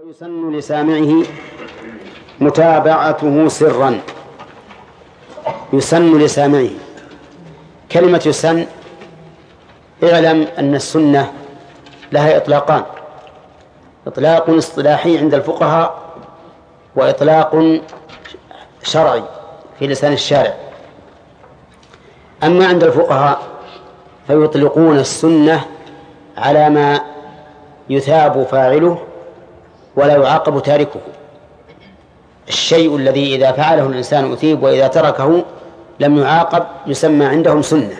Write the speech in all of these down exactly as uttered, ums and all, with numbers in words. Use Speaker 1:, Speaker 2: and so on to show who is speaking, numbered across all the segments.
Speaker 1: ويسن لسامعه متابعته سرا. يسن لسامعه، كلمة يسن اعلم أن السنة لها إطلاقان: إطلاق اصطلاحي عند الفقهاء، وإطلاق شرعي في لسان الشارع. أما عند الفقهاء فيطلقون السنة على ما يثاب فاعله ولا يعاقب تاركه، الشيء الذي إذا فعله الإنسان أثيب وإذا تركه لم يعاقب يسمى عندهم سنة.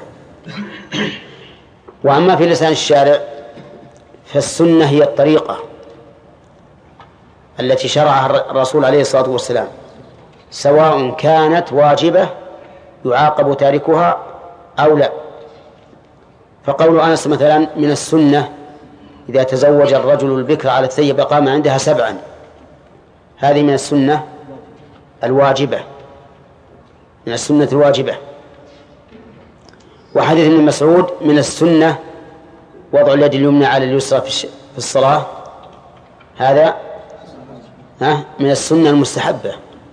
Speaker 1: وأما في لسان الشارع فالسنة هي الطريقة التي شرعها الرسول عليه الصلاة والسلام، سواء كانت واجبة يعاقب تاركها أو لا. فقول أنس مثلا: من السنة إذا تزوج الرجل البكر على الثيب قام عندها سبعا، هذه من السنة الواجبة، من السنة الواجبة. وحديث ابن مسعود: من السنة وضع اليد اليمنى على اليسرى في الصلاة، هذا من السنة المستحبة.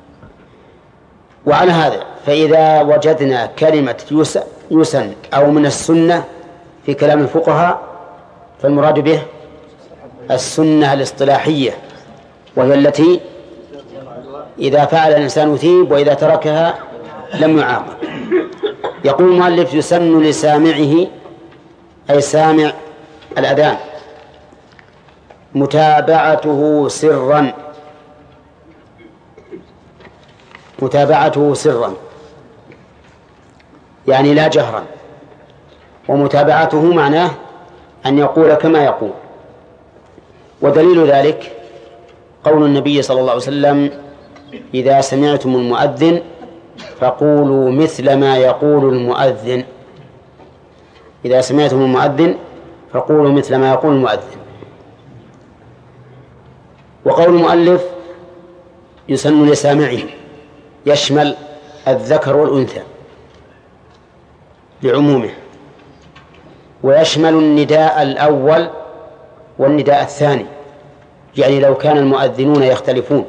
Speaker 1: وعلى هذا فإذا وجدنا كلمة يسن أو من السنة في كلام الفقهاء فالمراد به السنة الاصطلاحية، وهي التي إذا فعل الإنسان أثيب وإذا تركها لم يعاقب. يقول المؤلف: يسن لسامعه، أي سامع الأذان، متابعته سرا، متابعته سرا يعني لا جهرا، ومتابعته معناه أن يقول كما يقول. ودليل ذلك قول النبي صلى الله عليه وسلم: إذا سمعتم المؤذن فقولوا مثل ما يقول المؤذن. إذا سمعتم المؤذن فقولوا مثل ما يقول المؤذن. وقول المؤلف يسن لسامعه يشمل الذكر والأنثى لعمومه، ويشمل النداء الأول والنداء الثاني، يعني لو كان المؤذنون يختلفون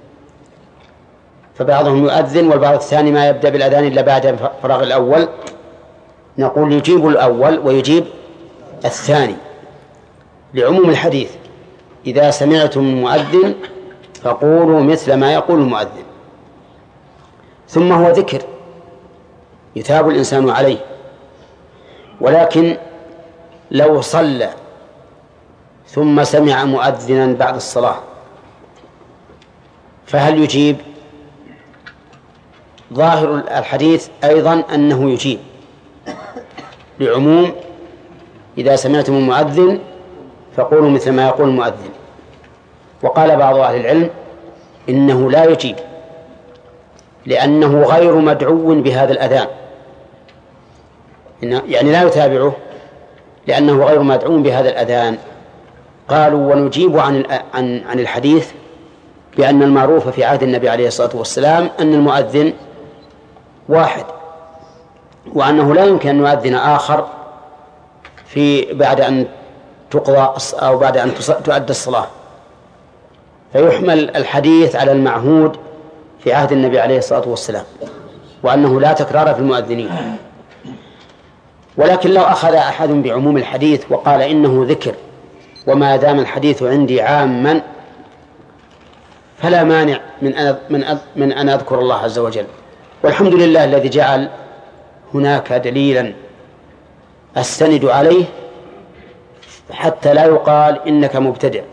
Speaker 1: فبعضهم يؤذن والبعض الثاني ما يبدأ بالأذان إلا بعد فراغ الأول، نقول يجيب الأول ويجيب الثاني لعموم الحديث: إذا سمعتم المؤذن فقولوا مثل ما يقول المؤذن. ثم هو ذكر يثاب الإنسان عليه، ولكن لو صلى ثم سمع مؤذنا بعد الصلاة فهل يجيب؟ ظاهر الحديث أيضا أنه يجيب لعموم: إذا سمعتم المؤذن فقولوا مثل ما يقول المؤذن. وقال بعض أهل العلم إنه لا يجيب، لأنه غير مدعو بهذا الأذان، يعني لا يتابعه لأنه غير مدعو بهذا الأذان. قالوا: ونجيب عن عن عن الحديث بأن المعروف في عهد النبي عليه الصلاة والسلام أن المؤذن واحد، وأنه لا يمكن أن يؤذن آخر في بعد أن تقضى أو بعد أن تؤدى الصلاة، فيحمل الحديث على المعهود في عهد النبي عليه الصلاة والسلام، وأنه لا تكرار في المؤذنين. ولكن لو أخذ أحد بعموم الحديث وقال إنه ذكر وما دام الحديث عندي عاما فلا مانع من أن من من أن أذكر الله عز وجل. والحمد لله الذي جعل هناك دليلا أستند عليه حتى لا يقال إنك مبتدع.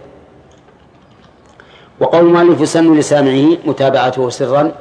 Speaker 1: وقول المؤلف: يسن لسامعه متابعته سرا،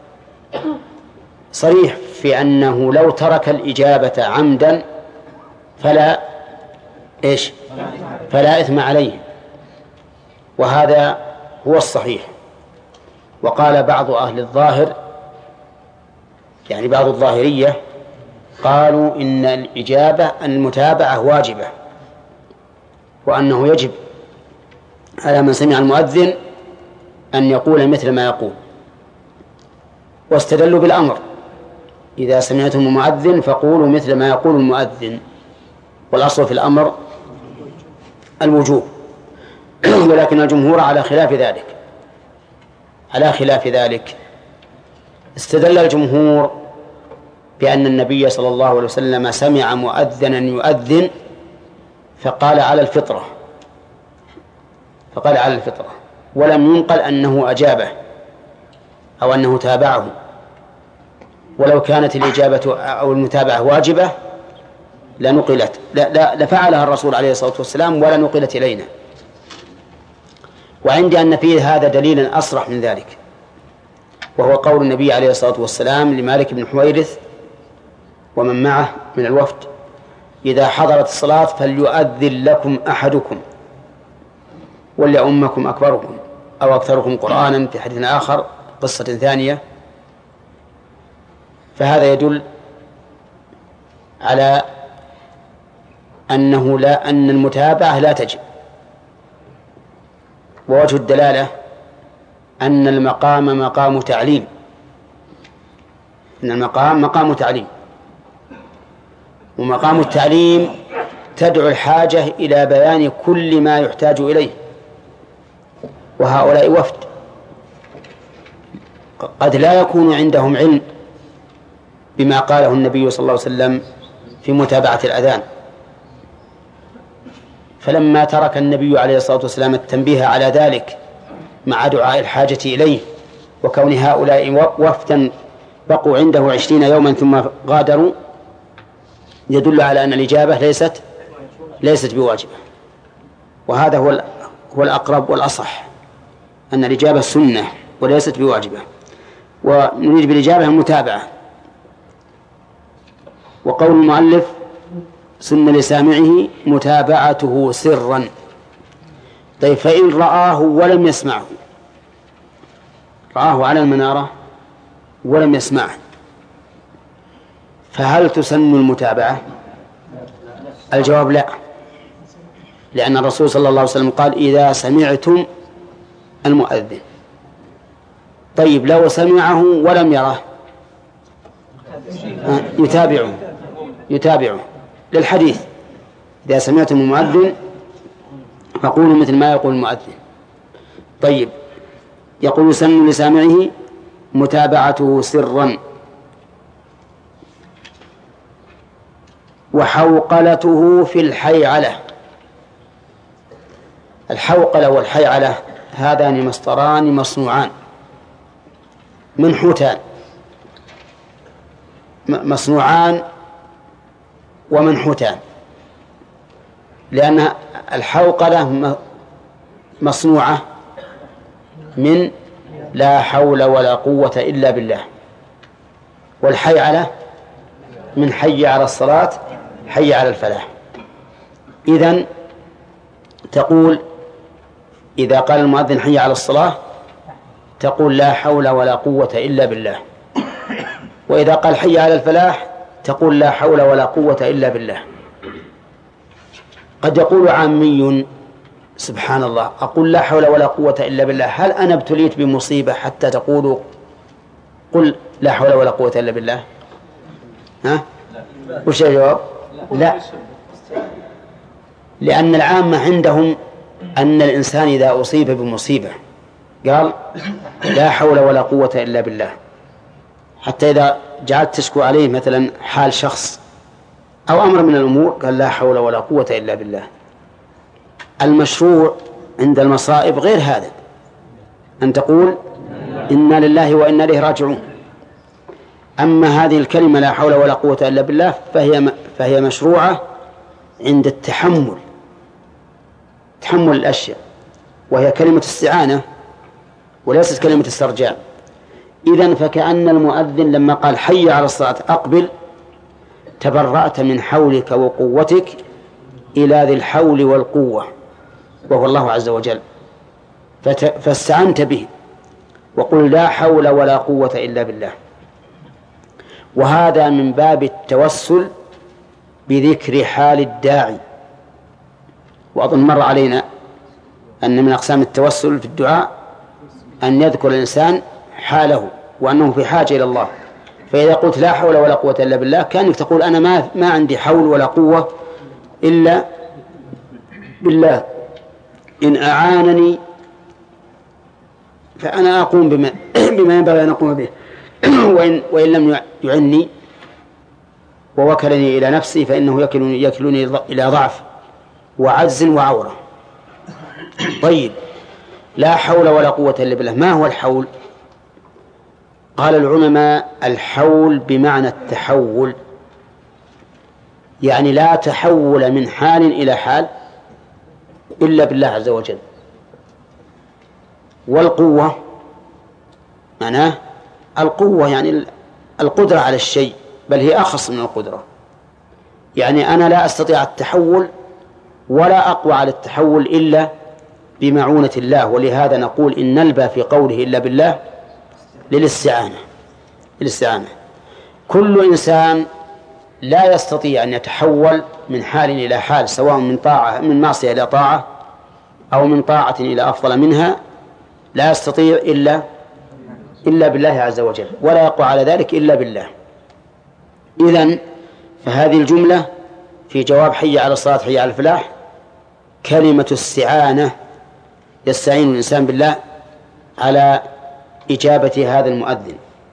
Speaker 1: صريح في أنه لو ترك الإجابة عمدا فلا إيش فلا إثم عليه، وهذا هو الصحيح. وقال بعض أهل الظاهر، يعني بعض الظاهرية، قالوا إن الإجابة أن المتابعة واجبة، وأنه يجب على من سمع المؤذن أن يقول مثل ما يقول، واستدلوا بالأمر: إذا سمعتم المؤذن فقولوا مثل ما يقول المؤذن، والأصل في الأمر الوجوب. ولكن الجمهور على خلاف ذلك على خلاف ذلك استدل الجمهور بأن النبي صلى الله عليه وسلم سمع مؤذنا يؤذن فقال على الفطرة فقال على الفطرة ولم ينقل أنه أجابه أو أنه تابعه، ولو كانت الإجابة أو المتابعة واجبة لنقلت لا لا لفعلها الرسول عليه الصلاة والسلام ولا نقلت إلينا. وعندي أن فيه هذا دليل أصرح من ذلك، وهو قول النبي عليه الصلاة والسلام لمالك بن حويرث ومن معه من الوفد: إذا حضرت الصلاة فليؤذن لكم أحدكم وليؤمكم أكبركم أو أكثركم قرآنا، في حديث آخر قصة ثانية. فهذا يدل على أنه لا أن المتابعة لا تجب. ووجه الدلالة أن المقام مقام تعليم أن المقام مقام تعليم ومقام التعليم تدعو الحاجة إلى بيان كل ما يحتاج إليه، وهؤلاء وفد قد لا يكون عندهم علم بما قاله النبي صلى الله عليه وسلم في متابعة الأذان، فلما ترك النبي عليه الصلاة والسلام التنبيه على ذلك مع دعاء الحاجة إليه وكون هؤلاء وفدا بقوا عنده عشرين يوما ثم غادروا، يدل على أن الإجابة ليست ليست بواجبة. وهذا هو هو الأقرب والأصح، أن الإجابة سنة وليست بواجبة، ونريد بالإجابة المتابعة. وقول المؤلف: سن لسامعه متابعته سرا. طيب، فإن رآه ولم يسمعه، رآه على المنارة ولم يسمعه، فهل تسن المتابعة؟ الجواب لا، لأن الرسول صلى الله عليه وسلم قال: إذا سمعتم المؤذن. طيب، لو سمعه ولم يره يتابعه يتابعه للحديث: إذا سمعتم المؤذن فقولوا مثل ما يقول المؤذن. طيب، يقول: سن لسامعه متابعته سرا، وحوقلته في الحيعلة. الحوقلة والحيعلة هذان مصدران مصنوعان منحوتان، مصنوعان ومنحوتان، لأن الحوقلة مصنوعة من لا حول ولا قوة إلا بالله، والحيعلة من حي على الصلاة حي على الفلاح. إذن تقول إذا قال المؤذن حي على الصلاة تقول لا حول ولا قوة إلا بالله، وإذا قال حي على الفلاح تقول لا حول ولا قوة إلا بالله. قد يقول عامي: سبحان الله، أقول لا حول ولا قوة إلا بالله، هل أنا ابتليت بمصيبة حتى تقولوا قل لا حول ولا قوة إلا بالله؟ ها؟ وش الجواب؟ لا، لأن العامة عندهم أن الإنسان إذا أصيب بمصيبة قال لا حول ولا قوة إلا بالله، حتى إذا جعلت تشكو عليه مثلا حال شخص أو أمر من الأمور قال لا حول ولا قوة إلا بالله. المشروع عند المصائب غير هذا، أن تقول إنا لله وإنا إليه راجعون. أما هذه الكلمة لا حول ولا قوة إلا بالله فهي فهي مشروعة عند التحمل، تحمل الأشياء، وهي كلمة استعانة وليست كلمة استرجاع. إذن فكأن المؤذن لما قال حي على الصلاة أقبل، تبرأت من حولك وقوتك إلى ذي الحول والقوة وهو الله عز وجل، فاستعنت به وقل لا حول ولا قوة إلا بالله. وهذا من باب التوسل بذكر حال الداعي. وأظن مر علينا أن من أقسام التوسل في الدعاء أن يذكر الإنسان حاله وأنه في حاجة إلى الله، فإذا قلت لا حول ولا قوة إلا بالله كأنك تقول أنا ما ما عندي حول ولا قوة إلا بالله. إن أعانني فأنا أقوم بما, بما ينبغي أن أقوم به وإن, وإن لم يعني ووكلني إلى نفسي فإنه يكلني, يكلني إلى ضعف وعجز وعورة. طيب، لا حول ولا قوة إلا بالله. ما هو الحول؟ قال العلماء الحول بمعنى التحول، يعني لا تحول من حال إلى حال إلا بالله عز وجل. والقوة معناه القوة يعني القدرة على الشيء، بل هي أخص من القدرة. يعني أنا لا أستطيع التحول ولا أقوى على التحول إلا بمعونة الله. ولهذا نقول إن نلبى في قوله إلا بالله للاستعانة. للاستعانة. كل إنسان لا يستطيع أن يتحول من حال إلى حال، سواء من طاعة من معصية إلى طاعة أو من طاعة إلى أفضل منها، لا يستطيع إلا إلا بالله عز وجل، ولا يقوى على ذلك إلا بالله. إذن فهذه الجملة في جواب حي على الصلاة حي على الفلاح كلمة استعانة، يستعين الإنسان بالله على إجابة هذا المؤذن.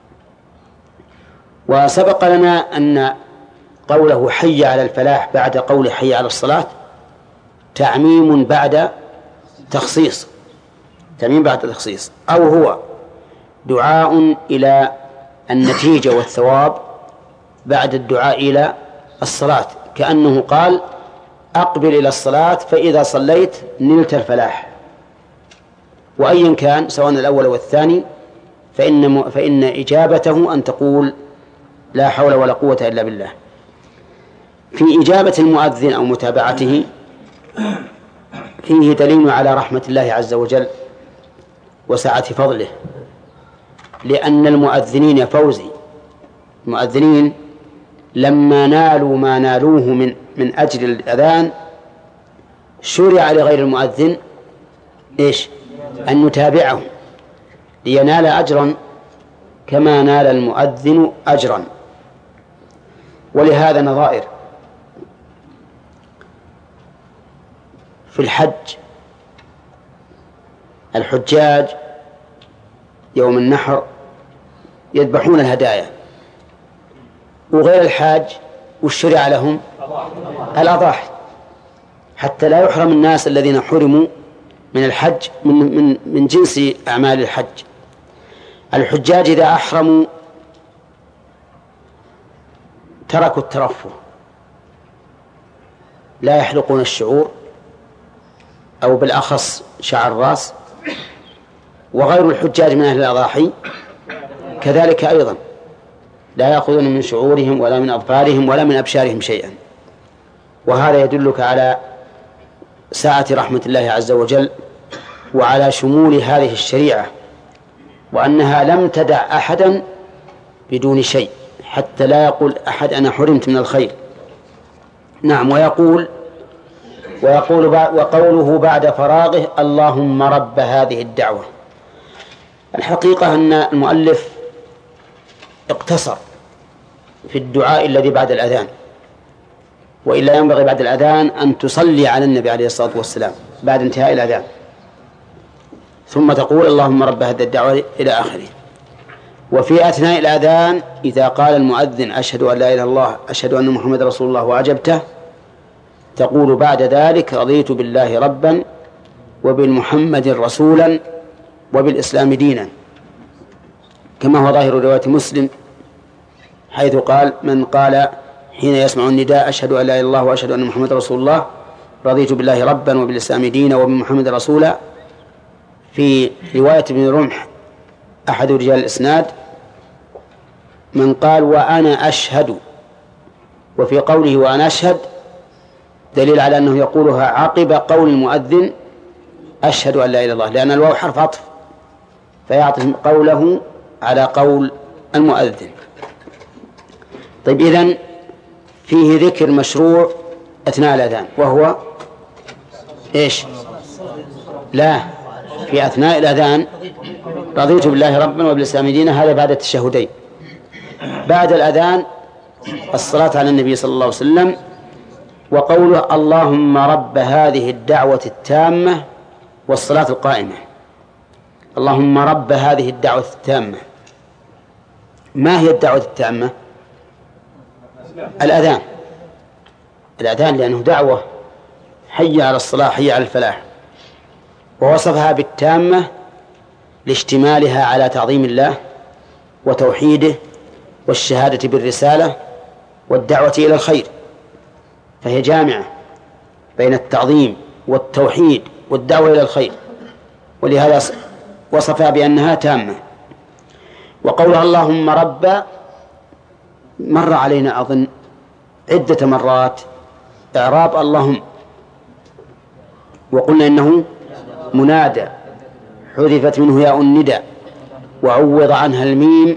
Speaker 1: وسبق لنا أن قوله حي على الفلاح بعد قول حي على الصلاة تعميم بعد تخصيص، تعميم بعد تخصيص، أو هو دعاء إلى النتيجة والثواب بعد الدعاء إلى الصلاة، كأنه قال أقبل إلى الصلاة فإذا صليت نلت الفلاح. وأيا كان سواء الأول والثاني فإن, فإن إجابته أن تقول لا حول ولا قوة إلا بالله. في إجابة المؤذن أو متابعته فيه دليل على رحمة الله عز وجل وسعة فضله، لأن المؤذنين يا فوزي المؤذنين لما نالوا ما نالوه من من أجل الأذان شرع لغير المؤذن إيش؟ أن يتابعه لينال أجرا كما نال المؤذن أجرا. ولهذا نظائر في الحج، الحجاج يوم النحر يذبحون الهدايا، وغير الحاج والشرع لهم الأضاحي، حتى لا يحرم الناس الذين حرموا من الحج من, من, من جنس أعمال الحج. الحجاج إذا أحرموا تركوا الترفه، لا يحلقون الشعور أو بالأخص شعر الرأس، وغير الحجاج من أهل الأضاحي كذلك أيضا لا يأخذون من شعورهم ولا من أظفارهم ولا من أبشارهم شيئا. وهذا يدلك على سعة رحمة الله عز وجل وعلى شمول هذه الشريعة، وأنها لم تدع أحدا بدون شيء حتى لا يقول أحد أنا حرمت من الخير. نعم. ويقول ويقول وقوله بعد فراغه اللهم رب هذه الدعوة. الحقيقة أن المؤلف اقتصر في الدعاء الذي بعد الأذان، وإلا ينبغي بعد الأذان أن تصلي على النبي عليه الصلاة والسلام بعد انتهاء الأذان، ثم تقول اللهم رب هذه الدعوة إلى آخره. وفي أثناء الأذان إذا قال المؤذن أشهد أن لا إله إلا الله أشهد أن محمد رسول الله وأجبته، تقول بعد ذلك رضيت بالله ربا وبالمحمد رسولا وبالإسلام دينا، كما هو ظاهر رواية مسلم حيث قال من قال حين يسمع النداء أشهد أن لا إله إلا الله وأشهد أن محمد رسول الله رضيت بالله ربا وبالإسلام دينا وبمحمد رسولا. في رواية ابن رمح أحد رجال الإسناد من قال وأنا أشهد، وفي قوله وأنا أشهد دليل على أنه يقولها عقب قول المؤذن أشهد أن لا إله إلا الله، لأن الواو حرف عطف فيعطف قوله على قول المؤذن. طيب، إذن فيه ذكر مشروع أثناء الأذان وهو إيش؟ لا، في أثناء الأذان رضيت بالله ربا وبالإسلام دينا، هذا بعد التشهدين. بعد الأذان الصلاة على النبي صلى الله عليه وسلم، وقوله اللهم رب هذه الدعوة التامة والصلاة القائمة. اللهم رب هذه الدعوة التامة. ما هي الدعوة التامة؟ الأذان. الأذان لأنه دعوة، حي على الصلاة حي على الفلاح، ووصفها بالتامة لاشتمالها على تعظيم الله وتوحيده والشهادة بالرسالة والدعوة إلى الخير، فهي جامعة بين التعظيم والتوحيد والدعوة إلى الخير، ولهذا وصفها بأنها تامة. وقولها اللهم رب مر علينا أظن عدة مرات إعراب اللهم، وقلنا إنه منادى حذفت منه ياء الندى وعوض عنها الميم،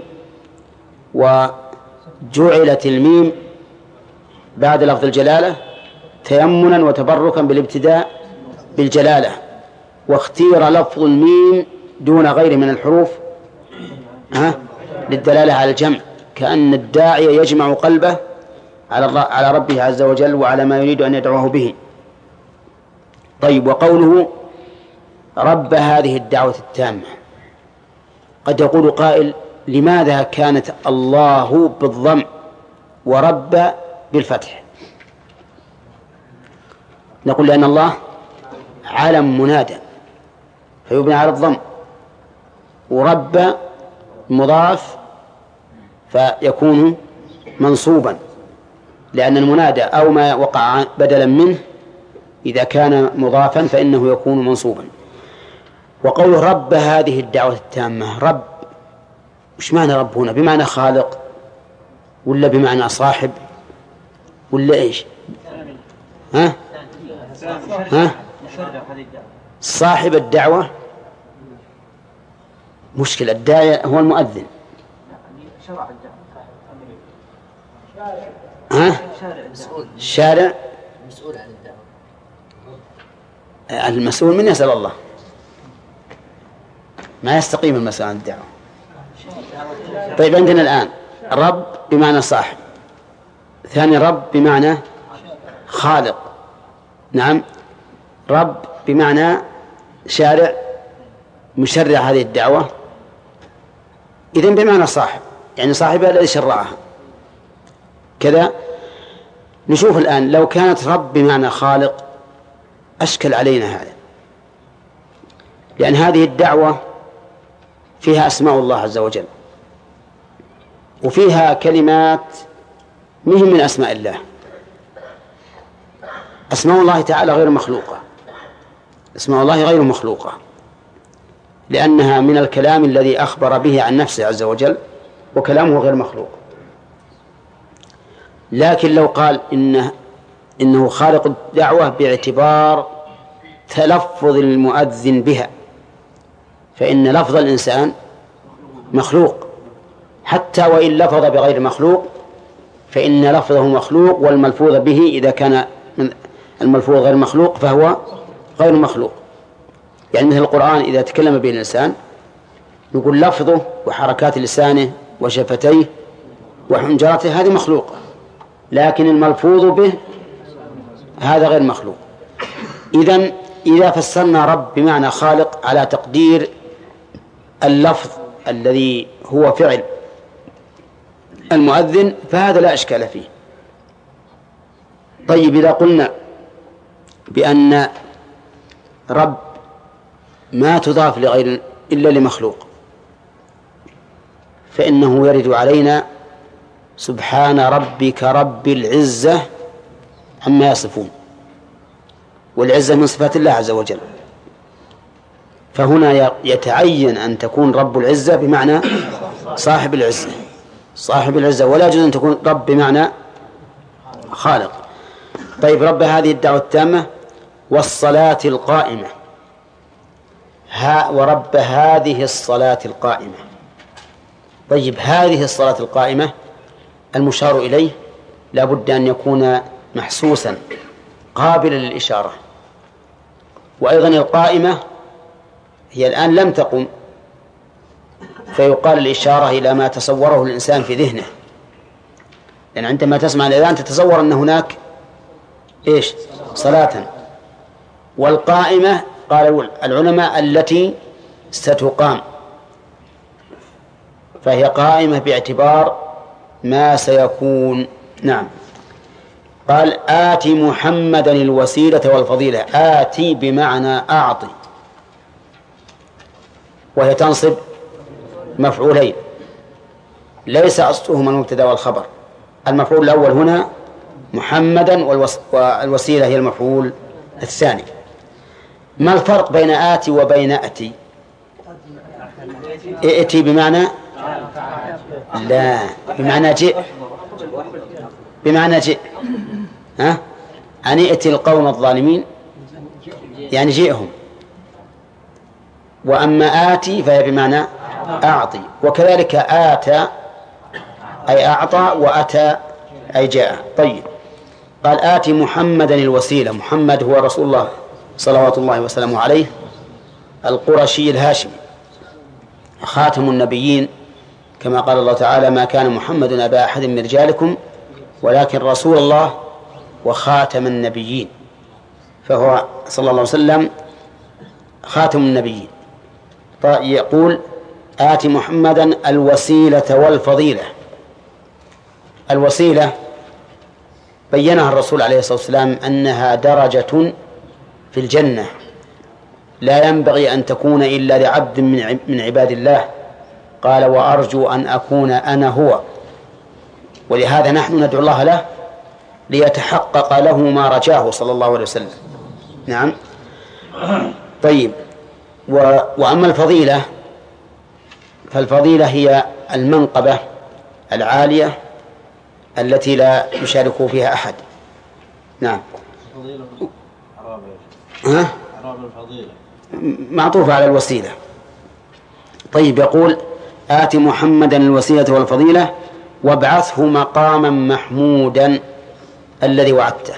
Speaker 1: وجعلت الميم بعد لفظ الجلالة تيمنا وتبركا بالابتداء بالجلالة، واختير لفظ الميم دون غيره من الحروف ها للدلالة على الجمع، كأن الداعي يجمع قلبه على على ربه عز وجل وعلى ما يريد أن يدعوه به. طيب، وقوله رب هذه الدعوة التامة، قد يقول قائل لماذا كانت الله بالضم ورب بالفتح؟ نقول لأن الله علم منادى فيبنى على الضم، ورب مضاف فيكون منصوبا، لأن المنادى أو ما وقع بدلا منه إذا كان مضافا فإنه يكون منصوبا. وقول رب هذه الدعوة التامة، رب وش معنى رب هنا؟ بمعنى خالق ولا بمعنى صاحب ولا إيش؟ ها؟ ها؟ صاحب الدعوة مشكلة، الداعي هو المؤذن. ها؟ الشارع مسؤول عن الدعوة، المسؤول من يسأل الله، ما يستقيم المسؤول عن الدعوة. طيب، عندنا الآن رب بمعنى صاحب، ثاني رب بمعنى خالق، نعم، رب بمعنى شارع مشرع هذه الدعوة، إذن بمعنى صاحب، يعني صاحبها الذي شرعها كذا. نشوف الآن لو كانت رب بمعنى خالق أشكل علينا هذا، لأن هذه الدعوة فيها أسماء الله عز وجل، وفيها كلمات مهم من أسماء الله. أسماء الله تعالى غير مخلوقة، أسماء الله غير مخلوقة لأنها من الكلام الذي أخبر به عن نفسه عز وجل، وكلامه غير مخلوق. لكن لو قال إنه, إنه خالق الدعوة باعتبار تلفظ المؤذن بها، فإن لفظ الإنسان مخلوق، حتى وإن لفظ بغير مخلوق فإن لفظه مخلوق، والملفوظ به إذا كان الملفوظ غير مخلوق فهو غير مخلوق. يعني مثل القرآن إذا تكلم به الإنسان يقول لفظه وحركات لسانه وشفتيه وحنجرته هذه مخلوقة، لكن الملفوظ به هذا غير مخلوق. إذن إذا فسرنا رب بمعنى خالق على تقدير اللفظ الذي هو فعل المؤذن فهذا لا إشكال فيه. طيب، إذا قلنا بأن رب ما تضاف لغير إلا لمخلوق فإنه يرد علينا سبحان ربك رب العزة عما يصفون، والعزة من صفات الله عز وجل، فهنا يتعين أن تكون رب العزة بمعنى صاحب العزة، صاحب العزة، ولا يجوز أن تكون رب بمعنى خالق. طيب، رب هذه الدعوة التامة والصلاة القائمة، ها ورب هذه الصلاة القائمة. طيب، هذه الصلاة القائمة المشار إليه لا بد أن يكون محسوسا قابلا للإشارة، وأيضا القائمة هي الآن لم تقم، فيقال الإشارة إلى ما تصوره الإنسان في ذهنه، لأن عندما تسمع الأذان تتصور أن هناك إيش؟ صلاة. والقائمة قال العلماء التي ستقام، فهي قائمة باعتبار ما سيكون. نعم. قال آت محمدا الوسيلة والفضيلة. آتي بمعنى أعطي، وهي تنصب مفعولين ليس أصلهما المبتدأ والخبر. المفعول الأول هنا محمدا، والوسيلة هي المفعول الثاني. ما الفرق بين آتي وبين أتي؟ ائتي بمعنى لا، بمعنى جئ، بمعنى جئ. ها؟ أن ائتي القوم الظالمين يعني جئهم. وأما آتي فهي بمعنى أعطي. وكذلك آتى أي أعطى، وأتى أي جاء. طيب، قال آتي محمدا الوسيلة. محمد هو رسول الله صلوات الله وسلامه عليه، القرشي الهاشمي، خاتم النبيين، كما قال الله تعالى: ما كان محمد أبا أحد من رجالكم ولكن رسول الله وخاتم النبيين. فهو صلى الله عليه وسلم خاتم النبيين. يقول آت محمدا الوسيلة والفضيلة. الوسيلة بينها الرسول عليه الصلاة والسلام أنها درجة في الجنة لا ينبغي أن تكون إلا لعبد من عباد الله. قال: وأرجو أن أكون أنا هو. ولهذا نحن ندعو الله له ليتحقق له ما رجاه صلى الله عليه وسلم. نعم. طيب، و... وأما الفضيلة فالفضيلة هي المنقبة العالية التي لا يشارك فيها أحد. نعم. ها؟ معطوفة على الوسيلة. طيب، يقول آت محمدا الوسيلة والفضيلة وابعثه مقاما محمودا الذي وعدته.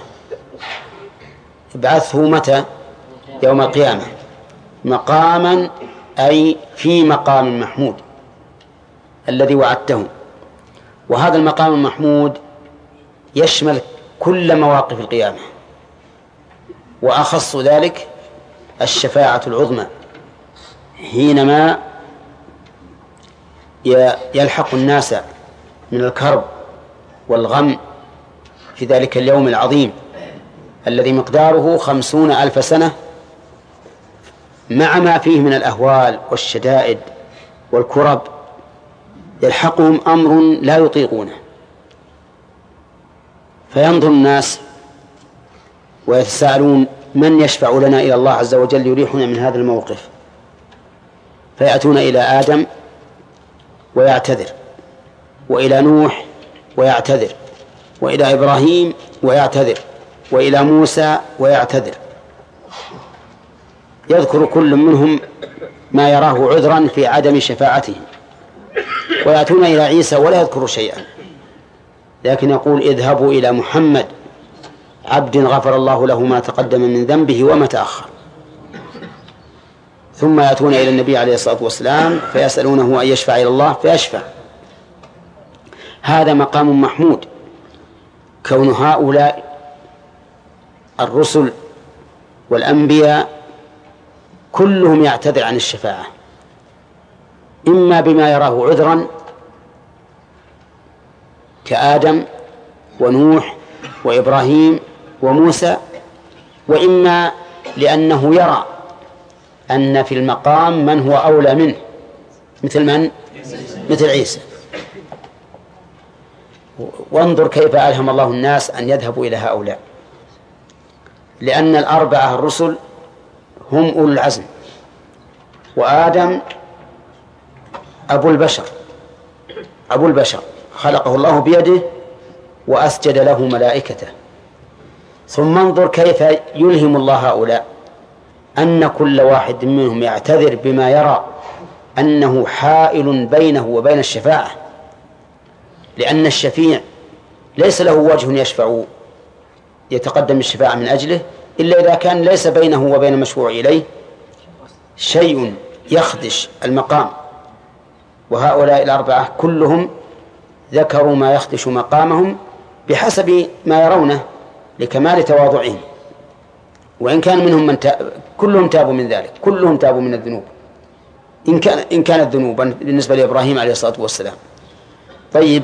Speaker 1: ابعثه متى؟ يوم القيامة. مقاما أي في مقام محمود الذي وعدته. وهذا المقام المحمود يشمل كل مواقف القيامة، وأخص ذلك الشفاعة العظمى، حينما يلحق الناس من الكرب والغم في ذلك اليوم العظيم الذي مقداره خمسون ألف سنة، مع ما فيه من الأهوال والشدائد والكرب، يلحقهم أمر لا يطيقونه، فينظر الناس ويتساءلون: من يشفع لنا إلى الله عز وجل يريحنا من هذا الموقف؟ فيأتون إلى آدم ويعتذر، وإلى نوح ويعتذر، وإلى إبراهيم ويعتذر، وإلى موسى ويعتذر، يذكر كل منهم ما يراه عذرا في عدم شفاعته. ويأتون إلى عيسى ولا يذكر شيئا، لكن يقول: اذهبوا إلى محمد عبد غفر الله له ما تقدم من ذنبه وما تأخر. ثم يأتون إلى النبي عليه الصلاة والسلام فيسألونه أن يشفع إلى الله فيشفع. هذا مقام محمود، كون هؤلاء الرسل والأنبياء كلهم يعتذر عن الشفاعة، إما بما يراه عذرا كآدم ونوح وإبراهيم وموسى، وإما لأنه يرى أن في المقام من هو أولى منه، مثل من؟ مثل عيسى. وانظر كيف ألهم الله الناس أن يذهبوا إلى هؤلاء، لأن الأربعة الرسل هم أولو العزم، وآدم أبو البشر أبو البشر خلقه الله بيده وأسجد له ملائكته. ثم انظر كيف يلهم الله هؤلاء أن كل واحد منهم يعتذر بما يرى أنه حائل بينه وبين الشفاعة، لأن الشفيع ليس له وجه يشفع يتقدم الشفاعة من أجله إلا إذا كان ليس بينه وبين المشفوع إليه شيء يخدش المقام. وهؤلاء الأربعة كلهم ذكروا ما يخدش مقامهم بحسب ما يرونه لكمال تواضعهم، وإن كان منهم من ت... كلهم تابوا من ذلك، كلهم تابوا من الذنوب إن كان إن كانت ذنوبا بالنسبة لإبراهيم عليه الصلاة والسلام. طيب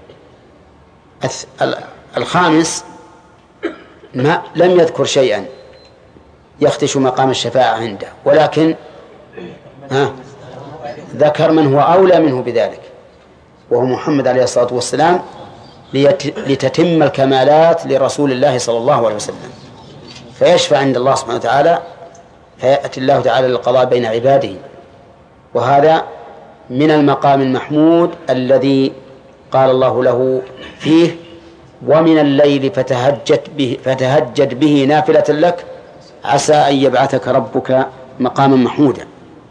Speaker 1: الخامس ما لم يذكر شيئا يختش مقام الشفاعة عنده، ولكن ها ذكر من هو أولى منه بذلك وهو محمد عليه الصلاة والسلام لتتم الكمالات لرسول الله صلى الله عليه وسلم، فيشفع عند الله سبحانه وتعالى، فيأتي الله تعالى للقضاء بين عباده، وهذا من المقام المحمود الذي قال الله له فيه: ومن الليل فتهجد به, فتهجد به نافلة لك عسى أن يبعثك ربك مقاما محمودا.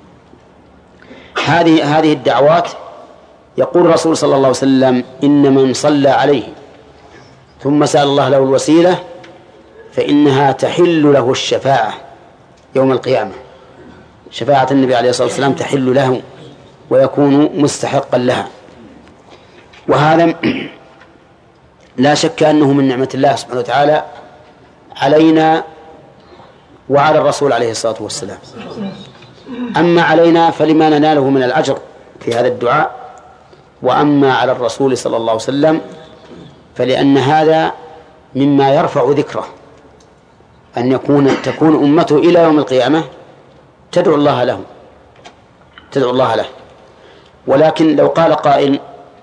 Speaker 1: هذه هذه الدعوات يقول الرسول صلى الله عليه وسلم: إن من صلى عليه ثم سأل الله له الوسيلة فإنها تحل له الشفاعة يوم القيامة. شفاعة النبي عليه الصلاة والسلام تحل له ويكون مستحقا لها، وهذا لا شك أنه من نعمة الله سبحانه وتعالى علينا وعلى الرسول عليه الصلاة والسلام. أما علينا فلما نناله من الأجر في هذا الدعاء، وأما على الرسول صلى الله عليه وسلم فلأن هذا مما يرفع ذكره، أن يكون تكون أمته إلى يوم القيامة تدعو الله له تدعو الله له. ولكن لو قال قائل: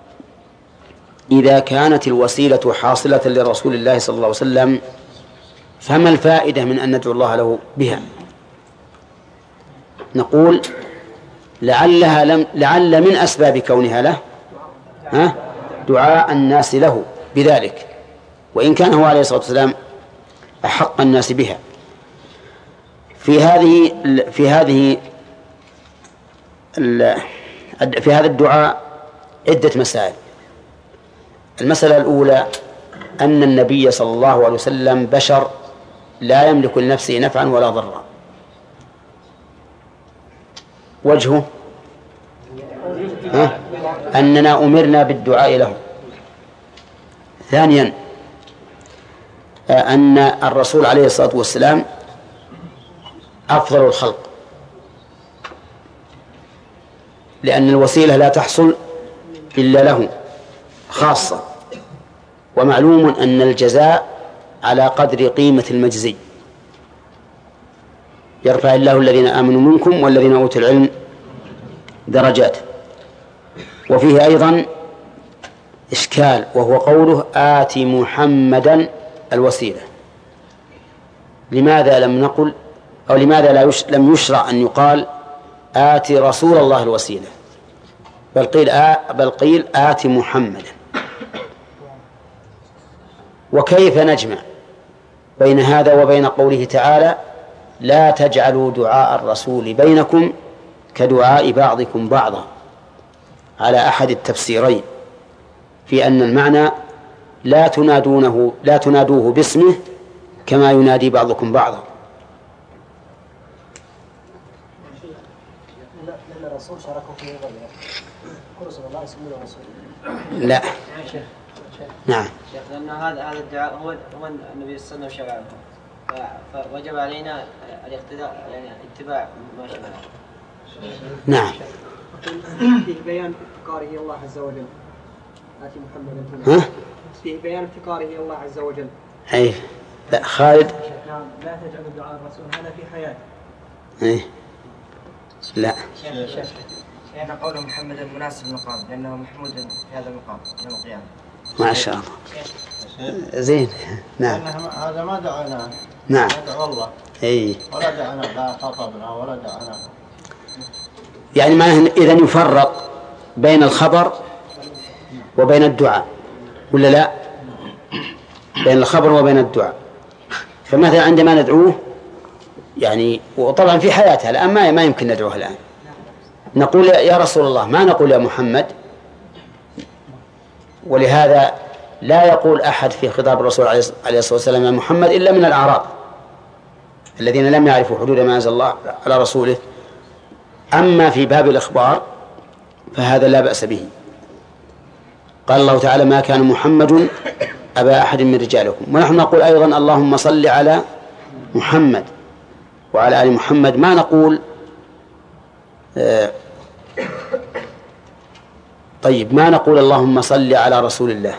Speaker 1: إذا كانت الوسيلة حاصلة لرسول الله صلى الله عليه وسلم فما الفائدة من أن ندعو الله له بها؟ نقول: لعلها لم لعل من أسباب كونها له ها دعاء الناس له بذلك، وإن كان هو عليه الصلاة والسلام أحق الناس بها. في هذه في هذه في هذا الدعاء عدة مسائل. المسألة الأولى أن النبي صلى الله عليه وسلم بشر لا يملك لنفسه نفعا ولا ضرا. وجهه ها؟ أننا أمرنا بالدعاء له. ثانيا أن الرسول عليه الصلاة والسلام أفضل الخلق، لأن الوسيلة لا تحصل إلا له خاصة، ومعلوم أن الجزاء على قدر قيمة المجزي. يرفع الله الذين آمنوا منكم والذين أوتوا العلم درجات. وفيه أيضا إشكال، وهو قوله: آت محمدا الوسيلة. لماذا لم نقل أو لماذا لا يش... لم يشرع أن يقال آت رسول الله الوسيلة، بل قيل آ... بل قيل آت محمدا؟ وكيف نجمع بين هذا وبين قوله تعالى: لا تجعلوا دعاء الرسول بينكم كدعاء بعضكم بعضا، على أحد التفسيرين، في أن المعنى لا تنادونه لا تنادوه باسمه كما ينادي بعضكم بعضا. لا نعم،
Speaker 2: لأن هذا هذا الدعاء هو هو النبي صلى الله عليه وسلم شرعه، فوجب علينا الاقتداء، يعني اتباع ما شرعه.
Speaker 1: نعم.
Speaker 3: فيه بيان افتقاره إلى الله عز وجل. آتي محمدا هنا. فيه بيان افتقاره إلى الله عز وجل.
Speaker 1: أي لا خالد.
Speaker 3: نعم، لا تجعل دعاء الرسول هذا في حياته.
Speaker 1: أي لا.
Speaker 3: شيخنا قول محمد مناسب المقام، لأنه محمود في هذا المقام يوم القيامة.
Speaker 1: ما شاء الله. زين. نعم.
Speaker 4: هذا ما دعانا.
Speaker 1: نعم.
Speaker 4: ندعو الله.
Speaker 1: أي.
Speaker 4: ولا دعانا، لا خطبنا ولا دعانا.
Speaker 1: يعني معناه إذن يفرق بين الخبر وبين الدعاء، ولا لا؟ بين الخبر وبين الدعاء. فمثلا عندما ندعوه يعني، وطبعا في حياتها الآن ما ما يمكن ندعوه الآن، نقول يا رسول الله، ما نقول يا محمد. ولهذا لا يقول أحد في خطاب الرسول عليه الصلاة والسلام يا محمد إلا من الأعراب الذين لم يعرفوا حدود ما أنزل الله على رسوله. أما في باب الإخبار فهذا لا بأس به. قال الله تعالى: ما كان محمد أبا أحد من رجالكم. ونحن نقول أيضا: اللهم صل على محمد وعلى آل محمد ما نقول آه طيب ما نقول اللهم صل على رسول الله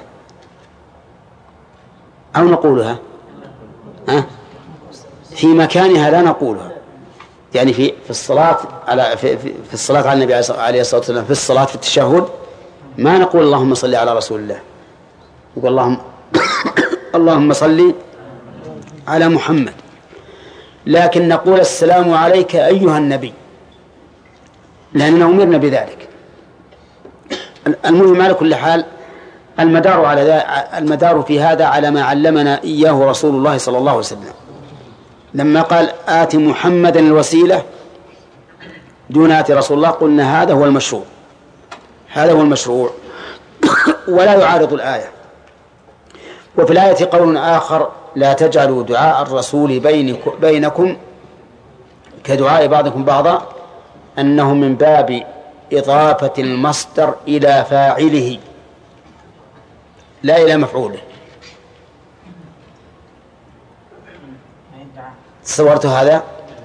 Speaker 1: أو نقولها ها؟ في مكانها لا نقولها، يعني في في الصلاة على في, في, في الصلاة على النبي عليه الصلاة والسلام، في الصلاة في التشهد ما نقول اللهم صل على رسول الله، يقول اللهم اللهم صل على محمد، لكن نقول السلام عليك أيها النبي لأننا أمرنا بذلك. المهم على كل حال المدار على المدار في هذا على ما علمنا إياه رسول الله صلى الله عليه وسلم لما قال آت محمدا الوسيلة دون آت رسول الله، قلنا هذا هو المشروع، هذا هو المشروع ولا يعارض الآية. وفي الآية قول آخر لا تجعلوا دعاء الرسول بينكم كدعاء بعضكم بعضا، أنه من باب إضافة المصدر إلى فاعله لا إلى مفعوله. تصورت هذا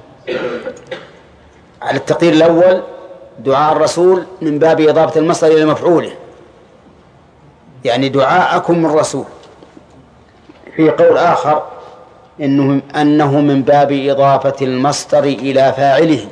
Speaker 1: على التقدير الأول، دعاء الرسول من باب إضافة المصدر إلى مفعوله، يعني دعاءكم الرسول. في قول آخر إنه أنه من باب إضافة المصدر إلى فاعله،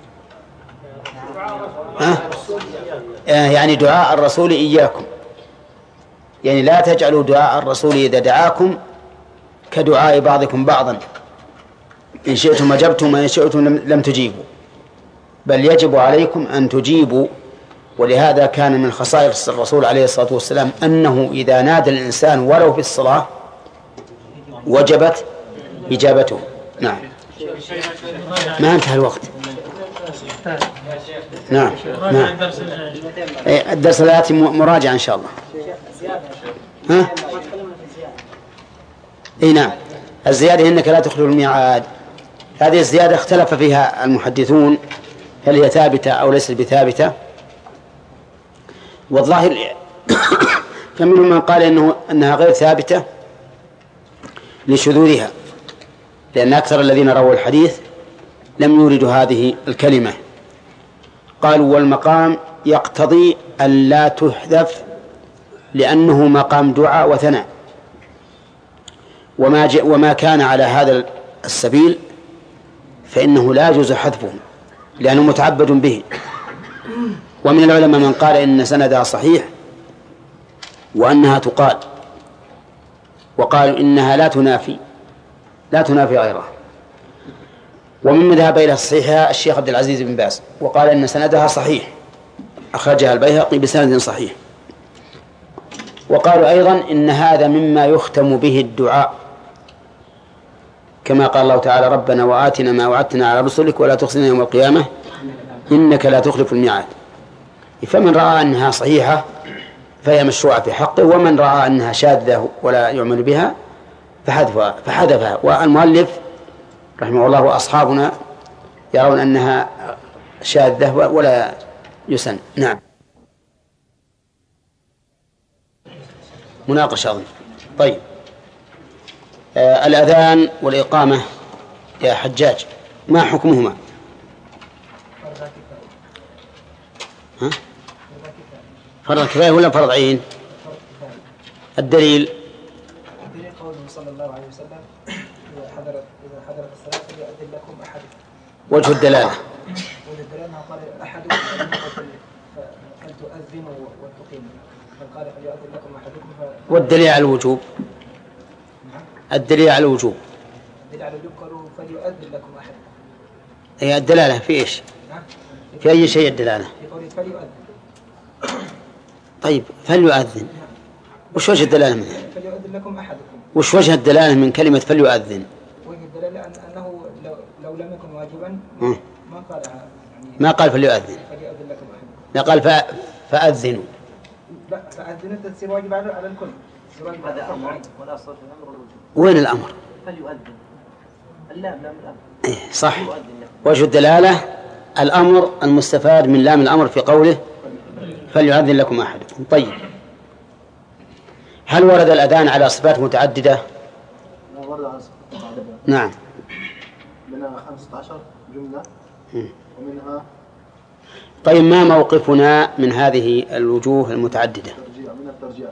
Speaker 1: أه؟ يعني دعاء الرسول إياكم، يعني لا تجعلوا دعاء الرسول إذا دعاكم كدعاء بعضكم بعضا، إن شئتم أجبتم وإن شئتم لم تجيبوا، بل يجب عليكم أن تجيبوا. ولهذا كان من خصائص الرسول عليه الصلاة والسلام أنه إذا نادى الإنسان ولو في الصلاة وجبت إجابته. نعم، ما انتهى الوقت. نعم نعم، الدرس الآتي مراجعة إن شاء الله. ها؟ اي نعم، الزيادة إنك لا تخلو الميعاد، هذه الزيادة اختلف فيها المحدثون هل هي ثابتة أو ليست بثابتة، والظاهر فمنهم من قال إنه أنها غير ثابتة لشذوذها، لأن أكثر الذين رووا الحديث لم يوردوا هذه الكلمة. قالوا والمقام يقتضي أن لا تحذف لأنه مقام دعاء وثناء، وما, وما كان على هذا السبيل فإنه لا يجوز حذفه لأنه متعبد به. ومن العلماء من قال إن سندها صحيح وأنها تقال، وقالوا إنها لا تنافي لا تنافي غيرها. ومن مذهب إلى الصحيح الشيخ عبد العزيز بن باز، وقال إن سندها صحيح، أخرجها البيهقي بسند صحيح. وقالوا أيضا إن هذا مما يختم به الدعاء، كما قال الله تعالى ربنا وآتنا ما وعدتنا على رسلك ولا تخزنا يوم القيامة إنك لا تخلف الميعاد. فمن رأى أنها صحيحة فهي مشروعة في حقه، ومن رأى أنها شاذة ولا يعمل بها فحذفها فحذفها. والمؤلف رحمه الله وأصحابنا يرون أنها شاذة ولا يسن. نعم، مناقشة أظن. طيب، آه الأذان والإقامة يا حجاج ما حكمهما؟ ها؟ فرض كفاية ولا فرض عين؟ الدليل
Speaker 3: الدليل قوله صلى الله عليه وسلم إذا حضرت إذا حضرت الصلاة فليؤذن لكم أحدكم.
Speaker 1: وجه الدلالة
Speaker 3: وجه الدلالة قال أحدكم فلتؤذنوا وتقيموا، فقال فليؤذن لكم أحدكم.
Speaker 1: والدليل على الوجوب. الدليل على الوجوب.
Speaker 3: الدليل على الوجوب قالوا فليؤذن لكم أحدكم.
Speaker 1: هي الدلالة في إيش؟ في أي شيء الدلالة؟
Speaker 3: في قوله فليؤذن.
Speaker 1: طيب فليؤذن، وش وجه الدلالة منها؟
Speaker 3: فليؤذن لكم أحدكم.
Speaker 1: وش وجه الدلالة من كلمة فليؤذن؟
Speaker 3: وجه الدلالة أنه لو, لو لم يكن واجبا ما قال يعني
Speaker 1: ما قال فليؤذن،
Speaker 3: فليؤذن لكم أحدكم،
Speaker 1: ما قال ف... فأذنوا.
Speaker 3: لا، فأذنوا تصير واجب على الكل.
Speaker 2: هذا أمر ولا صوت الأمر والوجوب.
Speaker 1: وين الأمر؟
Speaker 2: فليؤذن، اللام لام الأمر.
Speaker 1: إيه صح، وجه الدلالة الأمر المستفاد من لام الأمر في قوله فليؤذن لكم أحدكم. طيب، هل ورد الأذان على صفات متعددة؟
Speaker 4: ورد على صفات متعددة.
Speaker 1: نعم.
Speaker 4: من لدينا خمسة عشر جملة ومنها.
Speaker 1: طيب ما موقفنا من هذه الوجوه المتعددة؟
Speaker 4: ترجيع من الترجيع.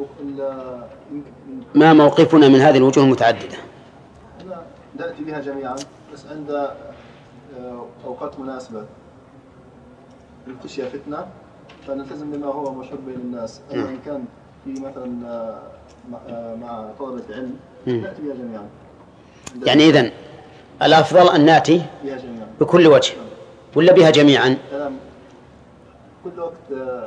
Speaker 1: ما موقفنا من هذه الوجوه المتعددة؟
Speaker 4: نأتي بها جميعا بس عند أوقات مناسبة التشيا فتنة فنلتزم بما هو مشهور بين الناس. أما إن كان في مثلا مع طلبة العلم نأتي بها جميعا. يعني
Speaker 1: إذن الأفضل أن نأتي بكل وجه ولا بها جميعا؟
Speaker 4: كل وقت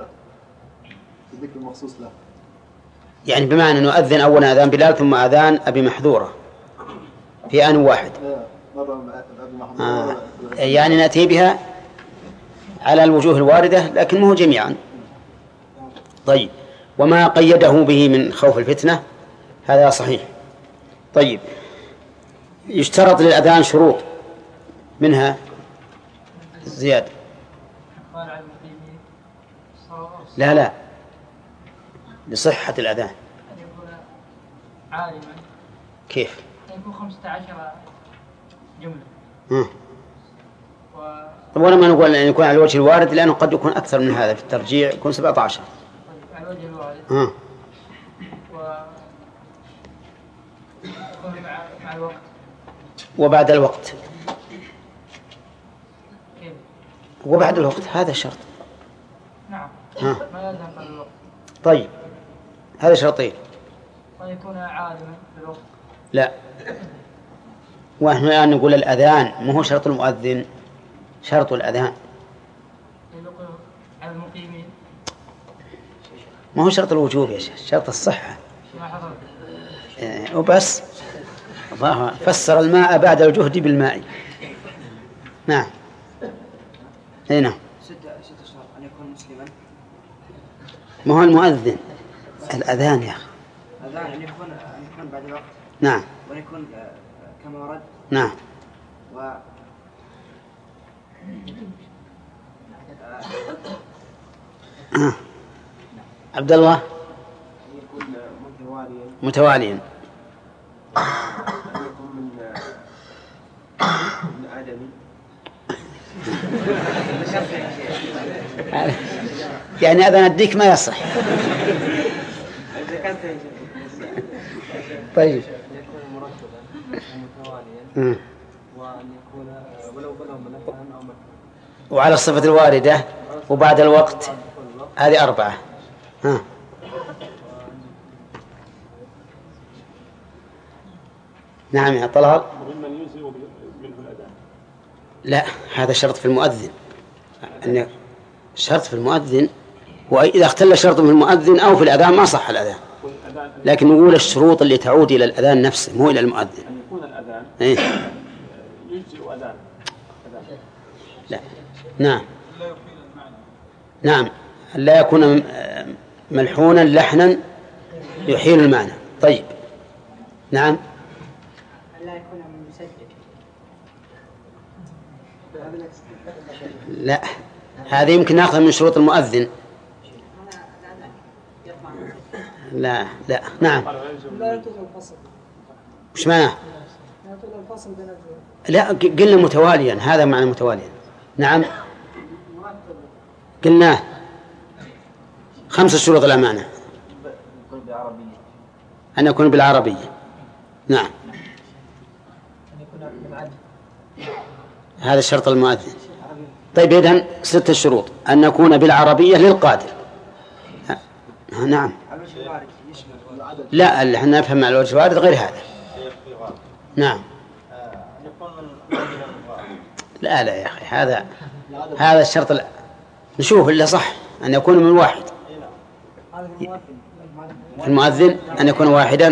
Speaker 4: ذكر مخصوص له.
Speaker 1: يعني بمعنى نؤذن أولا أذان بلال ثم أذان أبي محذورة في آن واحد. آه. يعني نأتي بها على الوجوه الواردة لكن مو جميعا. طيب وما قيده به من خوف الفتنة هذا صحيح. طيب يشترط للأذان شروط منها زياد. لا لا لصحة الأذان.
Speaker 5: أن يكون عالما.
Speaker 1: كيف؟
Speaker 5: أن يكون خمسة عشر جملة.
Speaker 1: ها. و... طب ولا ما نقول أن يكون على الوجه الوارد لأنه قد يكون أكثر من هذا في الترجيع يكون سبعة عشر.
Speaker 5: طيب على الوجه الوارد.
Speaker 1: ها.
Speaker 5: و... يكون مع... مع الوقت.
Speaker 1: وبعد الوقت.
Speaker 5: كيف؟
Speaker 1: وبعد الوقت هذا الشرط.
Speaker 5: نعم.
Speaker 1: ها.
Speaker 5: ما يلزم قبل الوقت.
Speaker 1: طيب هذا شرطين.
Speaker 5: ويكون عالما بالوقت.
Speaker 1: لا ونحن الآن نقول الأذان ما هو شرط المؤذن شرط الأذان.
Speaker 5: على المقيمين.
Speaker 1: ما هو شرط الوجوب يا شيخ شرط الصحة.
Speaker 5: ما حضر.
Speaker 1: إيه وبس. الله فسر الماء بعد الجهد بالماء. نعم. هنا.
Speaker 3: ستة ستة شهور أن يكون مسلما.
Speaker 1: ما هو المؤذن الأذان يا أخي.
Speaker 3: أذان أن يكون أن يكون بعد الوقت.
Speaker 1: نعم.
Speaker 3: وأن يكون كما ورد.
Speaker 1: نعم.
Speaker 3: و
Speaker 1: آه. عبد الله.
Speaker 3: أن يكون متواليا.
Speaker 1: متواليا.
Speaker 3: أن يكون من من آدمي.
Speaker 1: يعني أذان الديك ما يصح. طيب.
Speaker 3: يكون مرتبا ومتواليا وأن يكون ولو بلغ منفعا أو مكان.
Speaker 1: وعلى الصفة الواردة وبعد الوقت هذه أربعة. ها. نعم يا طلال. لا هذا شرط في المؤذن. أن شرط في المؤذن وإذا اختل شرط في المؤذن أو في الأذان ما صح الأذان. لكن نقول الشروط اللي تعود إلى الأذان نفسه مو إلى المؤذن.
Speaker 6: أن يكون الأذان
Speaker 1: إيه؟
Speaker 6: يجزئ أذان.
Speaker 1: لا. نعم. نعم لا يكون ملحونا لحنا يحيل المعنى. طيب. نعم.
Speaker 3: لا يكون من مسجل.
Speaker 1: لا هذا يمكن ناخذ من شروط المؤذن. لا لا نعم.
Speaker 3: لا يطول الفصل.
Speaker 1: وش معناه؟
Speaker 3: لا يطول الفصل بين الجمل.
Speaker 1: لا قلنا متواليا هذا معنى متواليا. نعم قلناه خمسة شروط الأمانة. أن يكون بالعربية. نعم. هذا شرط المؤذن. طيب إذن ستة شروط أن نكون بالعربية للقادر. نعم. لا اللي احنا نفهم على الوجه الوارد غير هذا. نعم. لا لا يا أخي هذا هذا الشرط ال... نشوف اللي صح أن يكون من واحد. في المؤذن أن يكون واحدا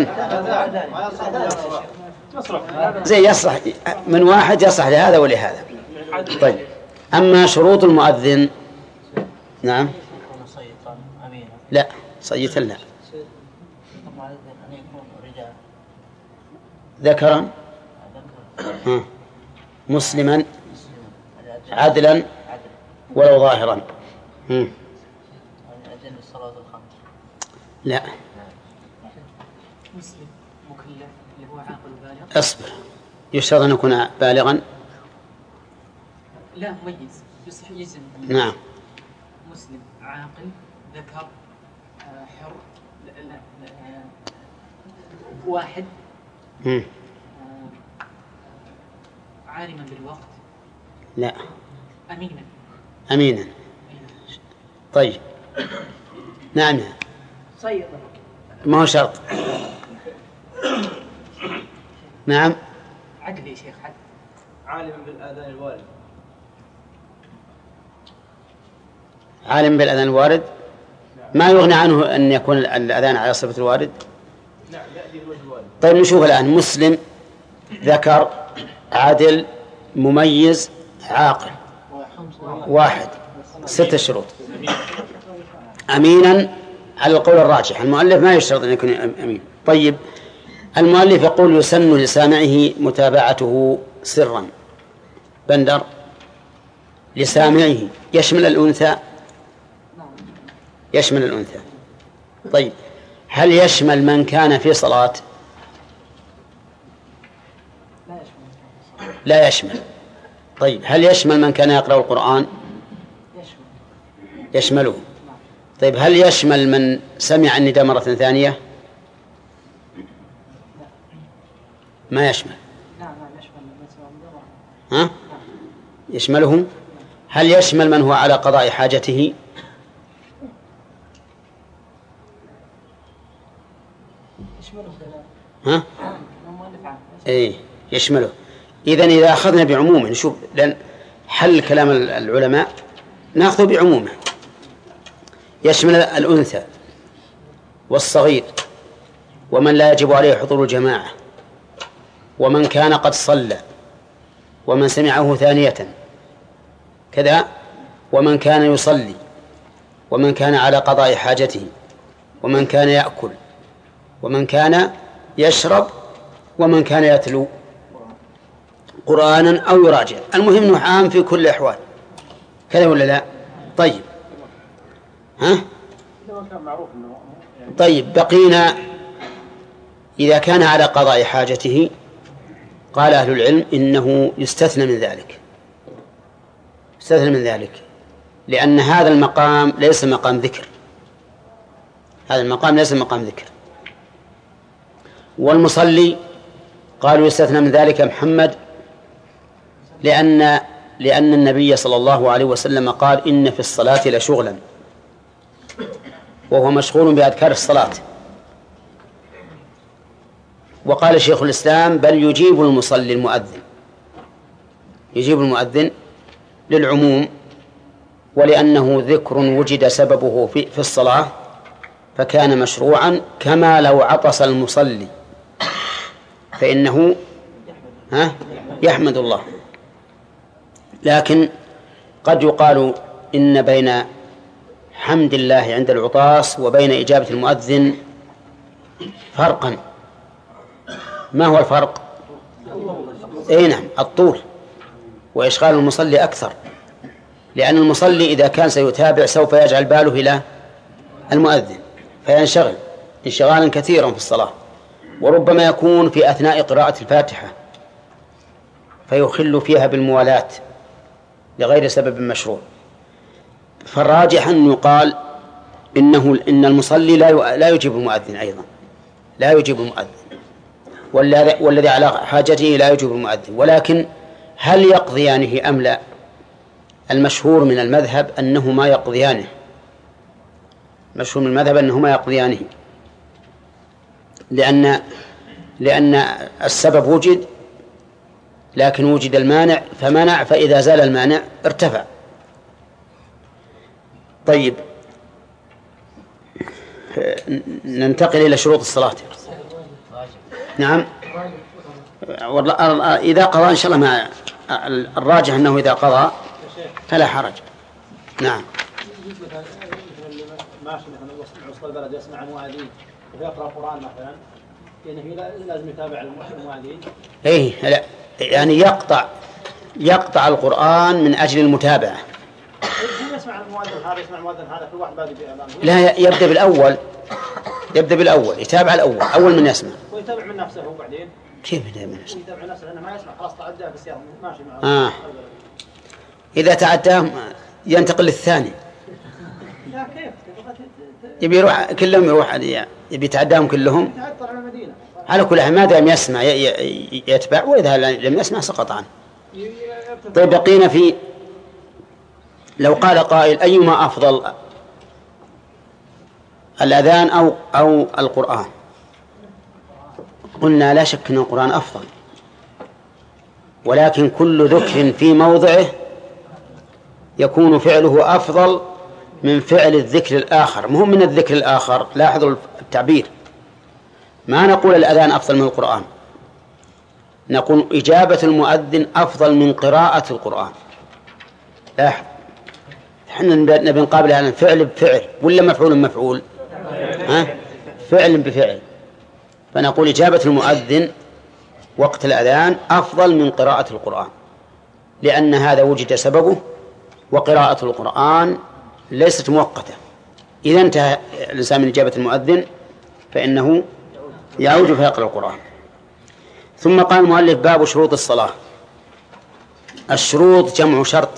Speaker 1: زي يصلح من واحد يصلح لهذا ولهذا. طيب أما شروط المؤذن. نعم. لا صيتا لا. ذكرا مسلما عدلا ولو ظاهرا. لا
Speaker 3: مسلم مكلف اللي هو عاقل بالغ.
Speaker 1: اصبر يشترط أن يكون بالغا
Speaker 7: لا مميز يصح يزن.
Speaker 1: نعم.
Speaker 7: مسلم عاقل ذكر آه حر لا لا لا آه واحد آه عالما بالوقت.
Speaker 1: لا.
Speaker 7: أمينا.
Speaker 1: أمينا. طيب. نعم.
Speaker 3: صيد.
Speaker 1: ما هو شرط. نعم.
Speaker 7: عدل يا شيخ عدل.
Speaker 2: عالما بالآذان الوارد.
Speaker 1: عالم بالأذان الوارد ما يغني عنه أن يكون الأذان على صفة الوارد.
Speaker 2: نعم يأتي الوجه الوارد.
Speaker 1: طيب نشوف الآن مسلم ذكر عادل مميز عاقل واحد ستة شروط. أمينا على القول الراجح. المؤلف ما يشترط أن يكون أمين. طيب المؤلف يقول يسن لسامعه متابعته سرا. بندر لسامعه يشمل الأنثى يشمل الأنثى. طيب هل يشمل من كان في صلاة؟ لا يشمل. طيب هل يشمل من كان يقرأ القرآن؟ يشمله. طيب هل يشمل من سمع النداء مرة ثانية؟ ما يشمل. ها؟ يشمله. هل يشمل من هو على قضاء حاجته؟ ها؟ ايه يشمله. إذن إذا أخذنا بعمومه نشوف لأن حل كلام العلماء نأخذ بعمومه يشمل الأنثى والصغير ومن لا يجب عليه حضور الجماعة ومن كان قد صلى ومن سمعه ثانية كذا ومن كان يصلي ومن كان على قضاء حاجته ومن كان يأكل ومن كان يشرب ومن كان يتلو قرآنا أو يراجع. المهم أنه عام في كل الأحوال كذا ولا لا؟ طيب ها؟ طيب بقينا إذا كان على قضاء حاجته قال أهل العلم إنه يستثنى من ذلك يستثنى من ذلك لأن هذا المقام ليس مقام ذكر هذا المقام ليس مقام ذكر. والمصلي قالوا يستثنى من ذلك محمد لأن لأن النبي صلى الله عليه وسلم قال إن في الصلاة لشغلا وهو مشغول بأذكار الصلاة. وقال شيخ الإسلام بل يجيب المصلي المؤذن يجيب المؤذن للعموم ولأنه ذكر وجد سببه في, في الصلاة فكان مشروعا كما لو عطس المصلي فإنه ها يحمد الله. لكن قد يقال إن بين حمد الله عند العطاس وبين إجابة المؤذن فرقا. ما هو الفرق؟ أي نعم الطول وإشغال المصلي أكثر لأن المصلي إذا كان سيتابع سوف يجعل باله إلى المؤذن فينشغل انشغالا كثيرا في الصلاة وربما يكون في أثناء قراءة الفاتحة فيخل فيها بالموالاة لغير سبب مشروع. فالراجح أن يقال إنه إن المصلي لا لا يجيب المؤذن أيضا لا يجيب المؤذن والذي على حاجته لا يجيب المؤذن. ولكن هل يقضيانه أم لا؟ المشهور من المذهب أنه ما يقضيانه مشهور من المذهب أنه ما يقضيانه لأن لأن السبب وجد لكن وجد المانع فمنع فإذا زال المانع ارتفع. طيب ننتقل إلى شروط الصلاة. نعم إذا قضى إن شاء الله ما الراجح أنه إذا قضى فلا حرج. نعم
Speaker 8: ماشي مثلا وسط البلد يسمع المؤذن ويقرأ القرآن مثلا يعني لازم يتابع المؤذن.
Speaker 1: إيه لا يعني يقطع يقطع القرآن من أجل المتابعة.
Speaker 8: يسمع المؤذن هذا يسمع المؤذن هذا كل واحد بادئ بأمامه.
Speaker 1: لا يبدأ بالأول يبدأ بالأول يتابع الأول أول من يسمع.
Speaker 8: ويتابع من نفسه هو بعدين.
Speaker 1: كيف يتابع من نفسه؟
Speaker 8: يتابع نفسه لأنه ما يسمع خلاص تعدى بس ماشي معه.
Speaker 1: آه. إذا تعداه ينتقل للثاني.
Speaker 3: لا كيف
Speaker 1: يبي يروح كلهم يروح يبي يتعداهم كلهم. على كل حال ما دام يسمع يتبع، وإذا لم يسمع سقط عنه. طيب بقينا في لو قال قائل أيما أفضل الأذان أو أو القرآن؟ قلنا لا شك أن القرآن أفضل، ولكن كل ذكر في موضعه يكون فعله أفضل من فعل الذكر الآخر. مهم من الذكر الآخر، لاحظوا التعبير، ما نقول الأذان أفضل من القرآن، نقول إجابة المؤذن أفضل من قراءة القرآن. لاحظ، احنا نبي نقابل هذا فعل بفعل ولا مفعول بمفعول؟ ها؟ فعل بفعل. فنقول إجابة المؤذن وقت الأذان أفضل من قراءة القرآن، لأن هذا وجد سببه، وقراءة القرآن ليست مؤقتة. إذا انتهى الإنسان من إجابة المؤذن فإنه يعود فيقرأ القرآن. ثم قال المؤلف: باب شروط الصلاة. الشروط جمع شرط.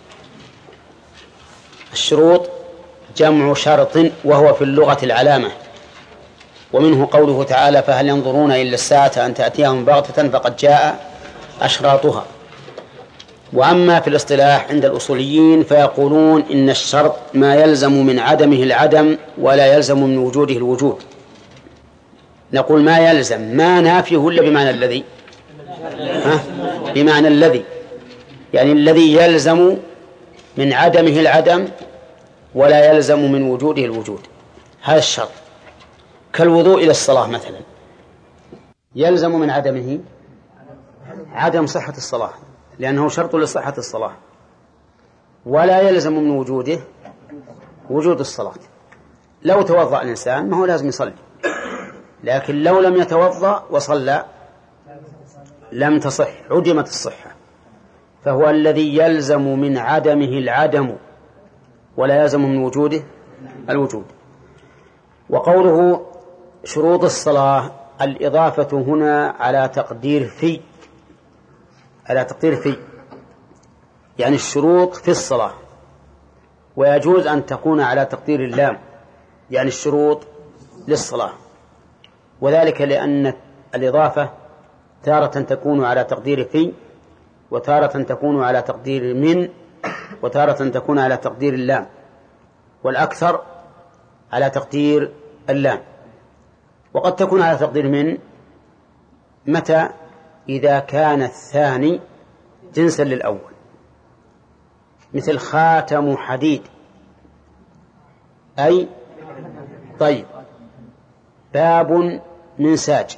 Speaker 1: الشروط جمع شرط، وهو في اللغة العلامة، ومنه قوله تعالى: فهل ينظرون إلا الساعة أن تأتيهم بغتة فقد جاء أشراطها. وأما في الاصطلاح عند الأصوليين فيقولون إن الشرط ما يلزم من عدمه العدم ولا يلزم من وجوده الوجود. نقول ما يلزم، ما نافيه ولا بمعنى الذي؟ ها؟ بمعنى الذي، يعني الذي يلزم من عدمه العدم ولا يلزم من وجوده الوجود، هذا الشرط. كالوضوء إلى الصلاة مثلا، يلزم من عدمه عدم صحة الصلاة لأنه شرط لصحة الصلاة، ولا يلزم من وجوده وجود الصلاة. لو توضأ الإنسان ما هو لازم يصلي، لكن لو لم يتوضأ وصلى لم تصح، عدمت الصحة. فهو الذي يلزم من عدمه العدم ولا يلزم من وجوده الوجود. وقوله شروط الصلاة، الإضافة هنا على تقدير في، على تقدير في يعني الشروط في الصلاة، ويجوز أن تكون على تقدير اللام يعني الشروط للصلاة، وذلك لأن الإضافة تارة تكون على تقدير في، وتارة تكون على تقدير من، وتارة تكون على تقدير اللام، والأكثر على تقدير اللام. وقد تكون على تقدير من متى؟ إذا كان الثاني جنسا للأول، مثل خاتم حديد، أي طيب باب من ساج،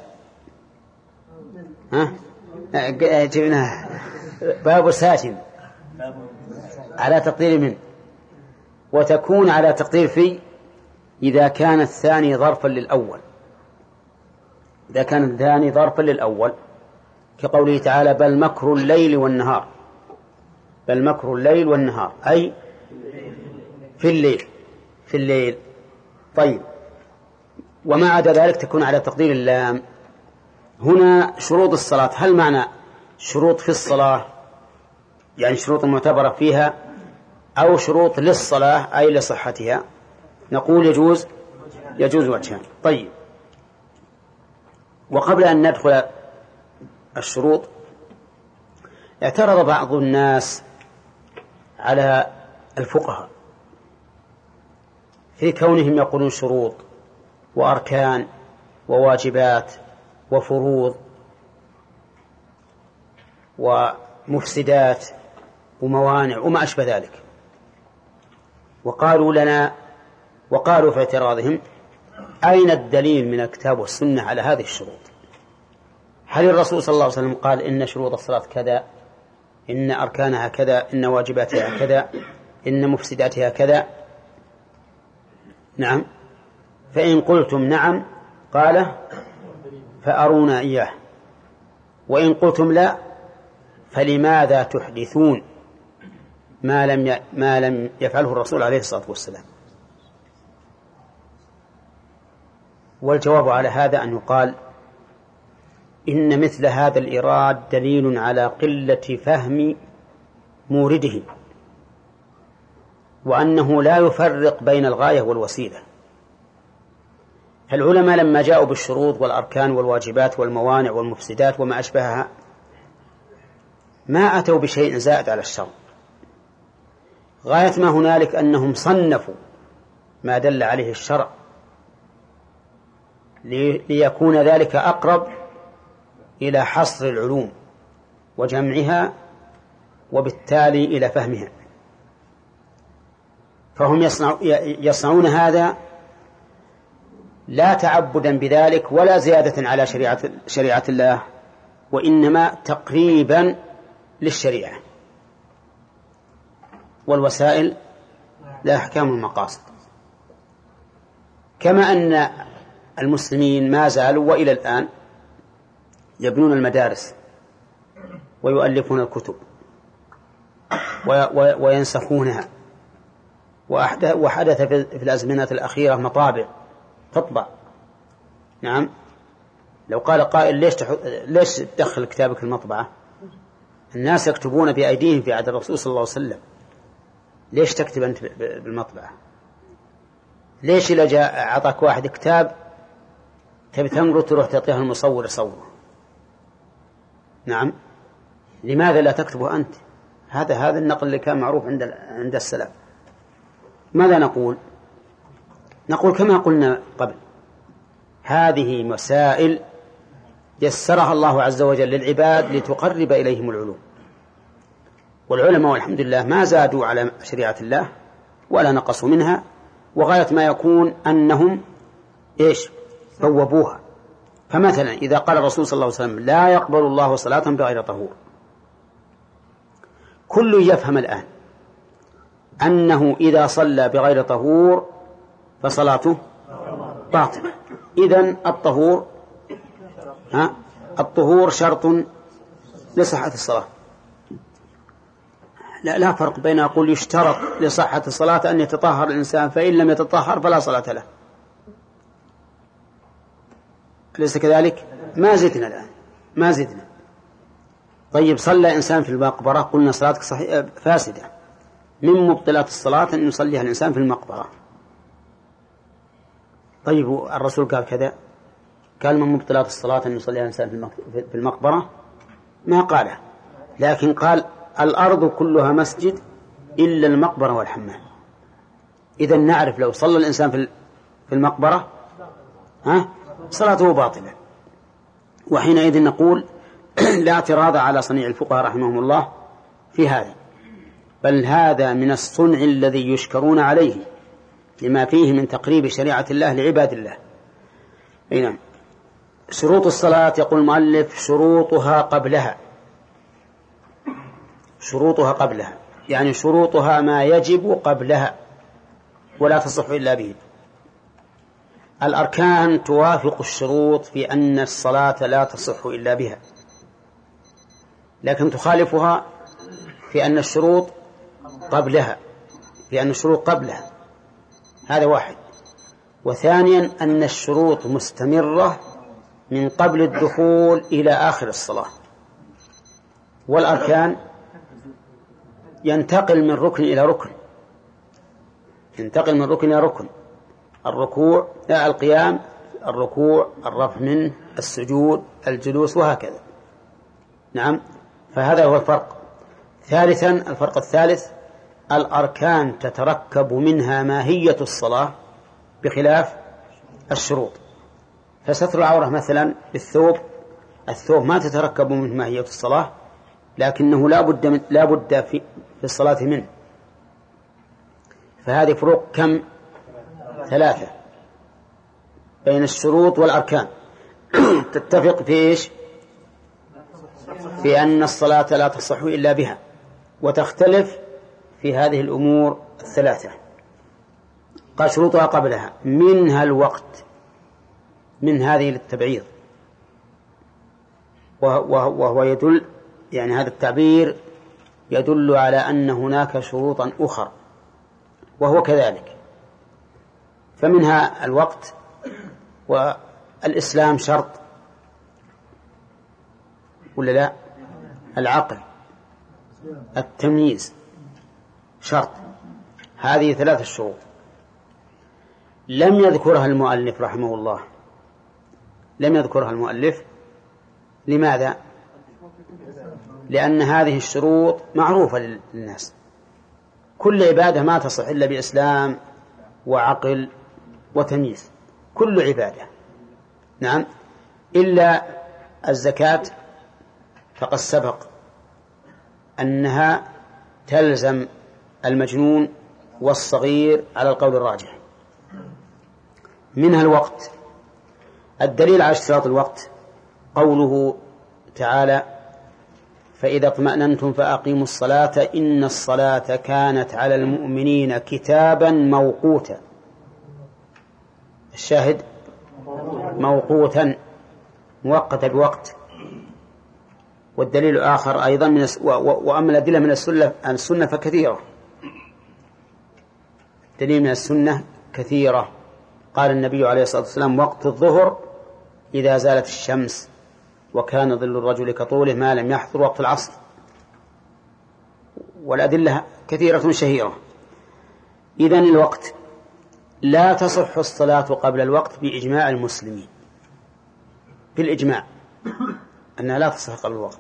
Speaker 1: ها جبناه باب ساج على تقدير من، وتكون على تقدير في إذا كان الثاني ظرفا للأول، إذا كان الثاني ظرفا للأول، كقوله تعالى: بل مكر الليل والنهار، بل مكر الليل والنهار أي في الليل، في الليل. طيب، وما عدا ذلك تكون على تقدير اللام. هنا شروط الصلاة، هل معنى شروط في الصلاة يعني شروط معتبرة فيها، أو شروط للصلاة أي لصحتها؟ نقول يجوز يجوز وجهان. طيب، وقبل أن ندخل الشروط، اعترض بعض الناس على الفقهاء في كونهم يقولون شروط وأركان وواجبات وفروض ومفسدات وموانع وما أشبه ذلك، وقالوا لنا وقالوا في اعتراضهم: أين الدليل من الكتاب والسنة على هذه الشروط؟ هل الرسول صلى الله عليه وسلم قال إن شروط الصلاة كذا، إن أركانها كذا، إن واجباتها كذا، إن مفسداتها كذا؟ نعم. فإن قلتم نعم قال فأرونا إياه، وإن قلتم لا فلماذا تحدثون ما لم ما لم يفعله الرسول عليه الصلاة والسلام؟ والجواب على هذا أن يقال إن مثل هذا الإيراد دليل على قلة فهم مورده وأنه لا يفرق بين الغاية والوسيلة. فالعلماء لما جاءوا بالشروط والأركان والواجبات والموانع والمفسدات وما أشبهها ما أتوا بشيء زائد على الشرع، غاية ما هنالك أنهم صنفوا ما دل عليه الشرع ليكون ذلك أقرب إلى حصر العلوم وجمعها وبالتالي إلى فهمها. فهم يصنعون هذا لا تعبدا بذلك ولا زيادة على شريعة, شريعة الله، وإنما تقريبا للشريعة. والوسائل لا أحكام المقاصد. كما أن المسلمين ما زالوا وإلى الآن يبنون المدارس ويؤلفون الكتب وينسخونها، وحدث في الأزمنة الأخيرة مطابع تطبع. نعم، لو قال قائل ليش ليش تدخل كتابك المطبعة؟ الناس يكتبون بأيديهم في عهد الرسول صلى الله عليه وسلم، ليش تكتب أنت بالمطبعة؟ ليش إذا جاء أعطاك واحد كتاب تبي تنقره تروح تعطيه المصور يصوره؟ نعم، لماذا لا تكتبه أنت؟ هذا هذا النقل اللي كان معروف عند عند السلف. ماذا نقول؟ نقول كما قلنا قبل، هذه مسائل يسرها الله عز وجل للعباد لتقرب إليهم العلوم، والعلماء والحمد لله ما زادوا على شريعة الله ولا نقصوا منها، وغاية ما يكون أنهم إيش بوبوها. فمثلا إذا قال الرسول صلى الله عليه وسلم لا يقبل الله صلاة بغير طهور، كل يفهم الآن أنه إذا صلى بغير طهور فصلاته باطلة. إذن الطهور ها الطهور شرط لصحة الصلاة. لا لا فرق بين أقول يشترط لصحة الصلاة أن يتطهر الإنسان، فإن لم يتطهر فلا صلاة له. أليس كذلك؟ ما زدنا الآن ما زدنا. طيب صلى إنسان في المقبرة، قلنا صلاتك صحيحة فاسدة. من مبطلات الصلاة أن يصليها الإنسان في المقبرة. طيب الرسول قال كذا، قال من مبطلات الصلاة أن يصليها الإنسان في المقبرة؟ ما قاله، لكن قال الأرض كلها مسجد إلا المقبرة والحمام. إذن نعرف لو صلى الإنسان في المقبرة ها صلاته باطلة. وحينئذ نقول لا اعتراض على صنيع الفقهاء رحمهم الله في هذا، بل هذا من الصنع الذي يشكرون عليه لما فيه من تقريب شريعة الله لعباد الله. نعم. شروط الصلاة يقول المؤلف شروطها قبلها. شروطها قبلها يعني شروطها ما يجب قبلها ولا تصح إلا به. الأركان توافق الشروط في أن الصلاة لا تصح إلا بها، لكن تخالفها في أن الشروط قبلها في أن الشروط قبلها. هذا واحد. وثانيا أن الشروط مستمرة من قبل الدخول إلى آخر الصلاة، والأركان ينتقل من ركن إلى ركن ينتقل من ركن إلى ركن الركوع لا القيام الركوع الرفع منه السجود الجلوس وهكذا. نعم، فهذا هو الفرق. ثالثا الفرق الثالث الأركان تتركب منها ماهية الصلاة بخلاف الشروط. فستر العورة مثلا بالثوب، الثوب ما تتركب منه ماهية الصلاة، لكنه لا بد من لا بد في في الصلاة منه. فهذه فروق كم؟ ثلاثة بين الشروط والأركان. تتفق في إيش؟ في أن الصلاة لا تصح إلا بها، وتختلف في هذه الأمور الثلاثة. قال شروطها قبلها منها الوقت، من هذه للتبعيض، وهو يدل يعني هذا التعبير يدل على أن هناك شروطا أخرى، وهو كذلك. فمنها الوقت، والإسلام شرط ولا لا؟ العقل، التمييز شرط. هذه ثلاث الشروط لم يذكرها المؤلف رحمه الله، لم يذكرها المؤلف. لماذا؟ لأن هذه الشروط معروفة للناس. كل عبادة ما تصح إلا بإسلام وعقل وتمييز، كل عبادة. نعم، إلا الزكاة فقد سبق أنها تلزم المجنون والصغير على القول الراجح. منها الوقت. الدليل على اشتراط الوقت قوله تعالى: فإذا اطمأننتم فأقيموا الصلاة إن الصلاة كانت على المؤمنين كتابا موقوتا. الشاهد موقوتا، مؤقتا بوقت. والدليل الآخر أيضا من الس... و... و... وأما الأدلة من السنة السنة فكثيرة. دليل من السنة كثيرة. قال النبي عليه الصلاة والسلام: وقت الظهر إذا زالت الشمس، وكان ظل الرجل كطوله ما لم يحضر وقت العصر. والأدلة كثيرة شهيرة. إذن الوقت لا تصح الصلاة قبل الوقت بإجماع المسلمين، بالإجماع أنها لا تصح قبل الوقت.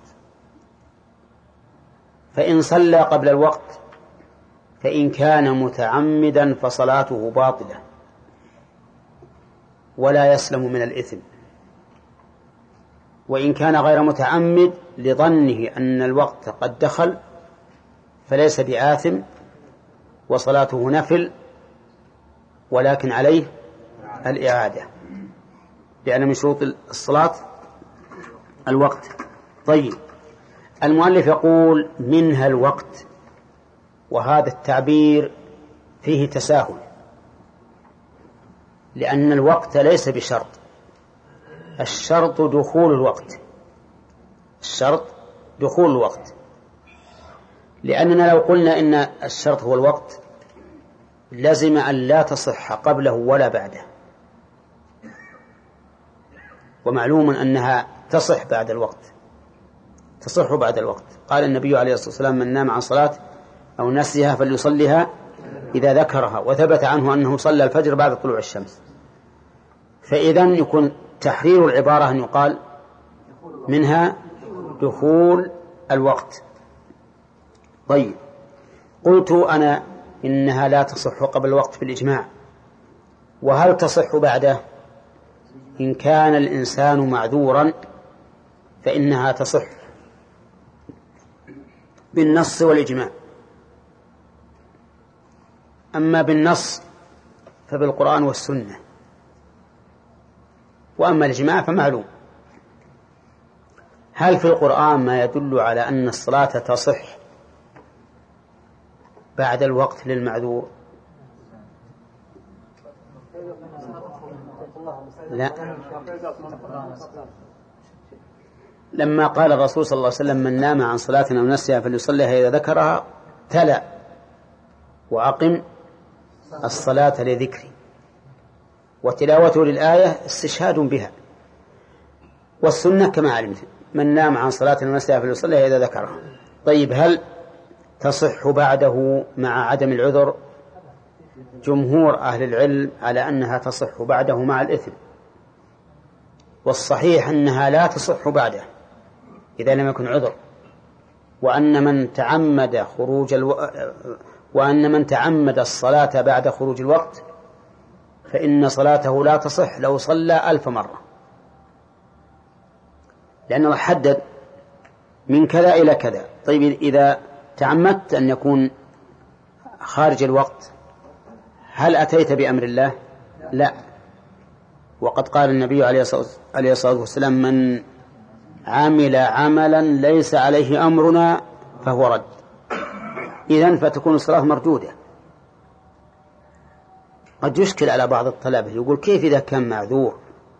Speaker 1: فإن صلى قبل الوقت فإن كان متعمدا فصلاته باطلة ولا يسلم من الإثم، وإن كان غير متعمد لظنه أن الوقت قد دخل فليس بآثم وصلاته نفل، ولكن عليه الإعادة، لأن من شروط الصلاة الوقت. طيب، المؤلف يقول: منها الوقت، وهذا التعبير فيه تساهل، لأن الوقت ليس بشرط. الشرط دخول الوقت، الشرط دخول الوقت. لأننا لو قلنا إن الشرط هو الوقت لزم أن لا تصح قبله ولا بعده، ومعلوم أنها تصح بعد الوقت، تصح بعد الوقت. قال النبي عليه الصلاة والسلام: من نام عن صلاة أو نسيها فليصليها إذا ذكرها، وثبت عنه أنه صلى الفجر بعد طلوع الشمس. فإذن يكون تحرير العبارة أن يقال: منها دخول الوقت. طيب، قلت أنا إنها لا تصح قبل الوقت بالإجماع، وهل تصح بعده؟ إن كان الإنسان معذورا فإنها تصح بالنص والإجماع. أما بالنص فبالقرآن والسنة، وأما الإجماع فمعلوم. هل في القرآن ما يدل على أن الصلاة تصح بعد الوقت للمعذور؟ لا. لما قال الرسول صلى الله عليه وسلم: من نام عن صلاة أو نسيها فليصليها إذا ذكرها، تلا: وأقم الصلاة لذكري. وتلاوته للآية استشهاد بها. والسنة كما علمت: من نام عن صلاة أو نسيها فليصليها إذا ذكرها. طيب، هل تصح بعده مع عدم العذر؟ جمهور أهل العلم على أنها تصح بعده مع الإثم، والصحيح أنها لا تصح بعده إذا لم يكن عذر، وأن من تعمد خروج الو... وأن من تعمد الصلاة بعد خروج الوقت فإن صلاته لا تصح لو صلى ألف مرة، لأنه حدد من كذا إلى كذا. طيب، إذا تعمدت أن يكون خارج الوقت هل أتيت بأمر الله؟ لا. وقد قال النبي عليه الصلاة والسلام: من عمل عملا ليس عليه أمرنا فهو رد. إذن فتكون الصلاة مردودة. قد يشكل على بعض الطلبة، يقول: كيف إذا كان معذور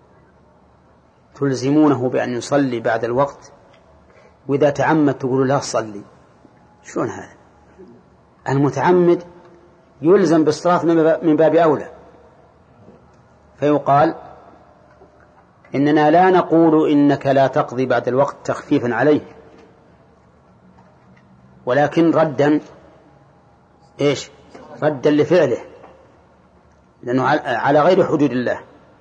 Speaker 1: تلزمونه بأن يصلي بعد الوقت، وإذا تعمد تقول لا صلي؟ شلون هذا؟ المتعمد يلزم بالصلاة من باب أولى. فيقال: إننا لا نقول إنك لا تقضي بعد الوقت تخفيفا عليه، ولكن ردا إيش ردا لفعله، لأنه على غير حدود الله.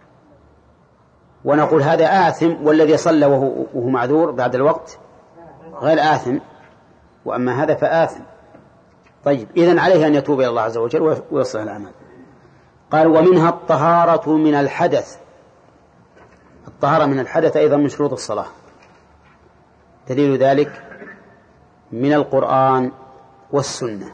Speaker 1: ونقول هذا آثم، والذي صلى وهو, وهو معذور بعد الوقت غير آثم، وأما هذا فآثم. طيب، إذن عليه أن يتوب إلى الله عز وجل ويصلح الأعمال. قال ومنها الطهارة من الحدث. الطهارة من الحدث أيضا من شروط الصلاة. دليل ذلك من القرآن والسنة.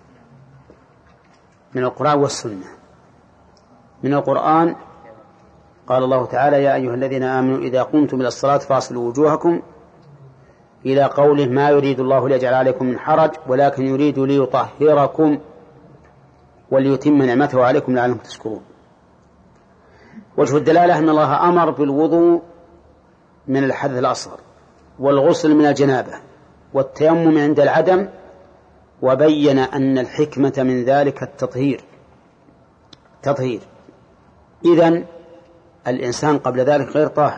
Speaker 1: من القرآن والسنة. من القرآن قال الله تعالى يا أيها الذين آمنوا إذا قمتم إلى الصلاة فاصلوا وجوهكم إلى قوله ما يريد الله ليجعل عليكم من حرج ولكن يريد ليطهركم وليتم نعمته عليكم لعلكم تشكرون. وجه الدلالة أن الله أمر بالوضوء من الحدث الأصغر والغسل من الجنابة والتيمم عند العدم، وبين أن الحكمة من ذلك التطهير تطهير. إذن الإنسان قبل ذلك غير طاهر،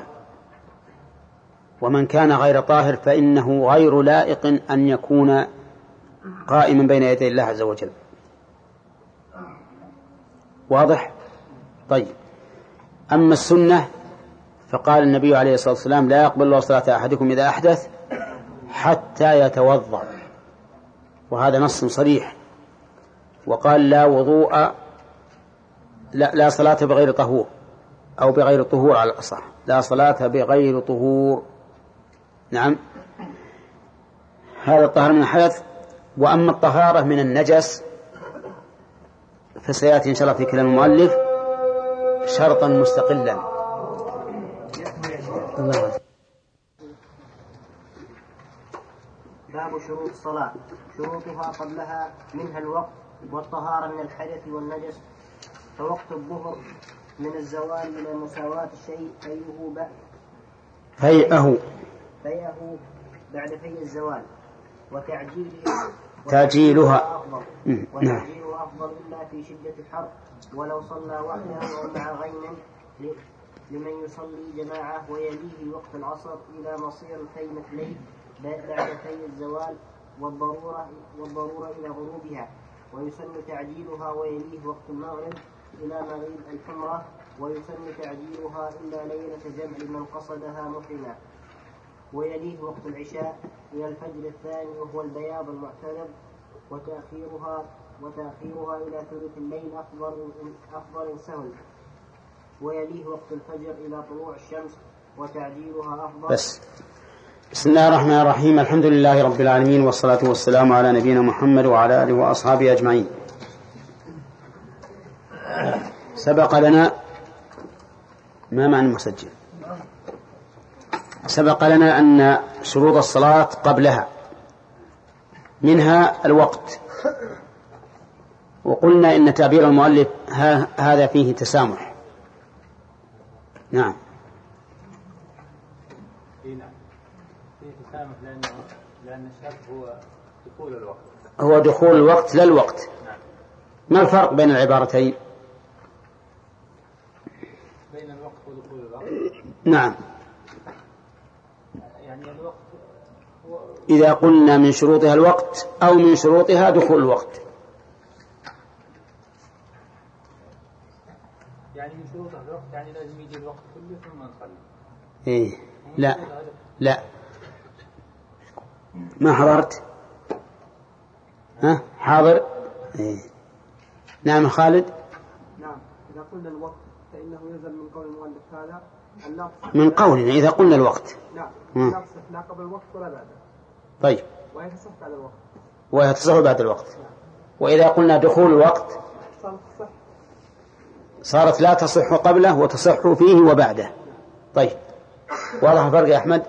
Speaker 1: ومن كان غير طاهر فإنه غير لائق أن يكون قائما بين يدي الله عز وجل. واضح؟ طيب، أما السنة فقال النبي عليه الصلاة والسلام لا يقبل الله صلاة أحدكم إذا أحدث حتى يتوضأ، وهذا نص صريح. وقال لا وضوء لا, لا صلاة بغير طهور أو بغير طهور على الأصح، لا صلاة بغير طهور. نعم، هذا الطهارة من الحدث. وأما الطهارة من النجس فسيأتي إن شاء الله في كلام المؤلف شرطا مستقلا. الله.
Speaker 9: باب شروط الصلاة. شروطها قبلها منها الوقت والطهارة من الحدث والنجس. فوقت الظهر من الزوال إلى مساواة الشيء فيئه بعد
Speaker 1: فيئه
Speaker 9: فيئه بعد في الزوال، وتعجيلها
Speaker 1: تعجيلها
Speaker 9: أفضل وتعجيلها أفضل إلا في شدة الحر، ولو صلى وحده أو مع غيم لمن يصلي جماعة، ويليه وقت العصر إلى مصير في مثليه بعد في الزوال والضرورة والضرورة إلى غروبها، ويسن تعجيلها ويليه وقت المغرب إلى مغيب الحمرة، ويسن تعجيلها إلا ليلة جمع من قصدها محرما، ويليه وقت العشاء إلى الفجر الثاني وهو البياض المعترض، وتأخيرها وتأخيرها إلى ثلث الليل أفضل أفضل سهل، ويليه وقت الفجر إلى طلوع الشمس، وتعجيلها أفضل.
Speaker 1: بس. بسم الله الرحمن الرحيم. الحمد لله رب العالمين، والصلاة والسلام على نبينا محمد وعلى آله وأصحابه أجمعين. سبق لنا ما معنى المسجل سبق لنا أن شروط الصلاة قبلها منها الوقت، وقلنا إن تعبير المؤلف هذا فيه تسامح. نعم،
Speaker 6: فيه تسامح لأنه لأن الشرط هو دخول الوقت
Speaker 1: هو دخول الوقت لا الوقت. ما الفرق بين العبارتين؟
Speaker 6: بين الوقت ودخول الوقت.
Speaker 1: نعم،
Speaker 6: يعني الوقت هو
Speaker 1: إذا قلنا من شروطها الوقت أو من شروطها دخول الوقت.
Speaker 6: يعني من شروطها الوقت يعني لازم يجي الوقت كله ثم نصلي.
Speaker 1: إيه لا لا ما حضرت. ها حاضر. إيه. نعم خالد.
Speaker 3: نعم، إذا قلنا الوقت فإنه يلزم من قول المؤلف هذا أن
Speaker 1: من قولنا إذا قلنا الوقت
Speaker 3: نعم
Speaker 1: مم.
Speaker 3: لا تصح لا قبل الوقت ولا بعده.
Speaker 1: طيب،
Speaker 3: وهي تصح بعد الوقت
Speaker 1: وهي تصح بعد الوقت. وإذا قلنا دخول الوقت
Speaker 3: صارت تصح
Speaker 1: صارت لا تصح قبله وتصح فيه وبعده. طيب، واضح الفرق يا أحمد؟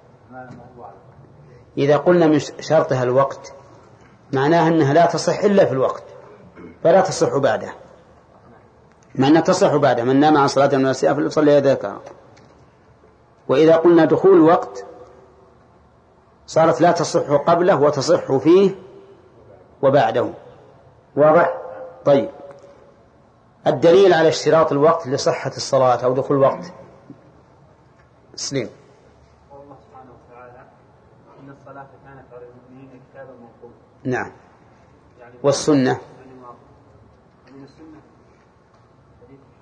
Speaker 1: إذا قلنا من شرطها الوقت معناها أنها لا تصح إلا في الوقت فلا تصح بعده، مع أنها تصح بعده. من نام عن صلاة من النساء فليصلي ذكر. وإذا قلنا دخول الوقت صارت لا تصح قبله وتصح فيه وبعده. واضح؟ طيب، الدليل على اشتراط الوقت لصحة الصلاة أو دخول الوقت. سليم.
Speaker 6: الله سبحانه وتعالى إن الصلاة كانت على المؤمنين كتابا موقوتا.
Speaker 1: نعم، والسنة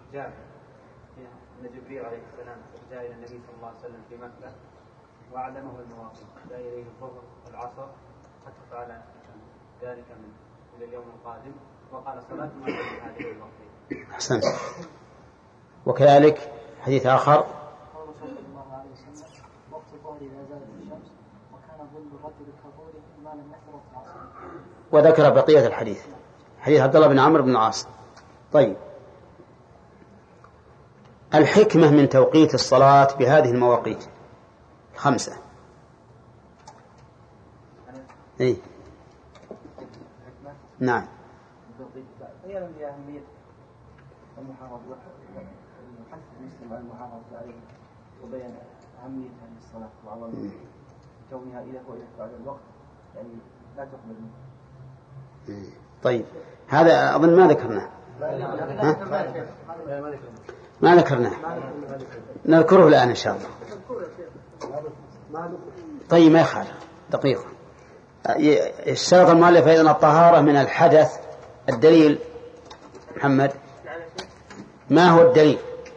Speaker 6: جاء أن جبريل عليه السلام جاء إلى النبي صلى الله عليه وسلم في مكة وأعلمه المواقف، جاء إليه الظهر والعصر حتى فعل ذلك من إلى اليوم القادم، وقال صلاة ما بين هذه الوقتين.
Speaker 1: أحسنت. وكذلك حديث آخر
Speaker 3: قول صلى الله عليه وسلم وقت الظهر إذا زالت الشمس وكان ظل الرجل كظله ما لم يحضر العصر.
Speaker 1: وذكر بقية الحديث، حديث عبد الله بن عمرو بن العاص. طيب، الحكمة من توقيت الصلاة بهذه المواقيت خمسة. إيه؟ نعم.
Speaker 3: بيانا لأهمية المحافظة الحث المسلم على المحافظة عليه وبيان أهمية هذه الصلاة وعظمة كونها إذا فعلت بعد الوقت يعني لا تقبل منه.
Speaker 1: طيب، هذا أظن ما ذكرناه. ما ذكرناه، نذكره الآن إن شاء الله. طيب، ما يخالف دقيقة. اشترط المؤلف أيضا الطهارة من الحدث. الدليل محمد، ما هو الدليل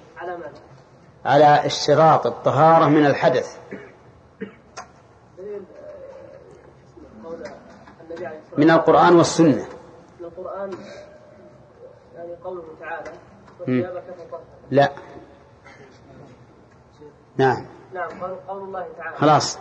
Speaker 1: على اشتراط الطهارة من الحدث؟ من القرآن والسنة.
Speaker 3: من القرآن يعني قوله تعالى
Speaker 1: لا. نعم.
Speaker 3: نعم، قول الله تعالى.
Speaker 1: خلاص.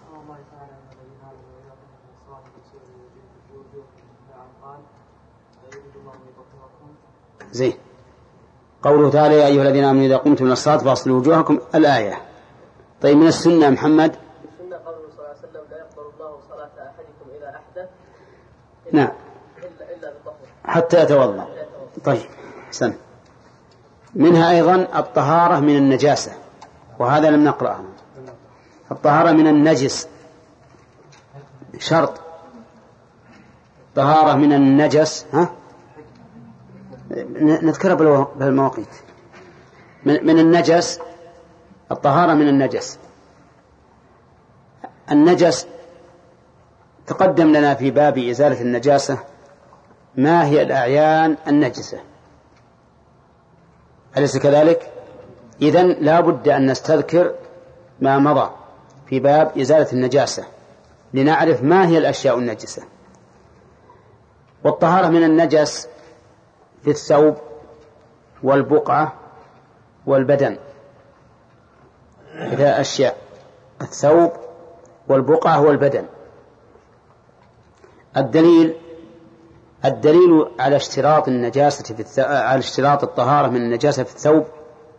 Speaker 1: زين. قوله تعالى يا أيها الذين آمنوا إذا قمتم إلى الصلاة فاغسلوا وجوهكم، الآية. طيب، من السنة محمد؟
Speaker 3: السنة قوله صلى الله عليه وسلم لا يقبل الله صلاة أحدكم إذا أحدث
Speaker 1: نعم
Speaker 3: إلا إلا بطهر
Speaker 1: حتى يتوضأ. طيب، حسن. منها أيضا الطهارة من النجاسة، وهذا لم نقرأه. الطهارة من النجس شرط. طهارة من النجس، ها نذكرها بالمواقيت. من النجس، الطهارة من النجس. النجس تقدم لنا في باب إزالة النجاسة ما هي الأعيان النجسة، أليس كذلك؟ إذن لا بد أن نستذكر ما مضى في باب إزالة النجاسة لنعرف ما هي الأشياء النجسة. والطهارة من النجس في الثوب والبقعة والبدن، ثلاث أشياء: الثوب والبقعة والبدن. الدليل الدليل على اشتراط النجاسة في الث... على اشتراط الطهارة من النجاسة في الثوب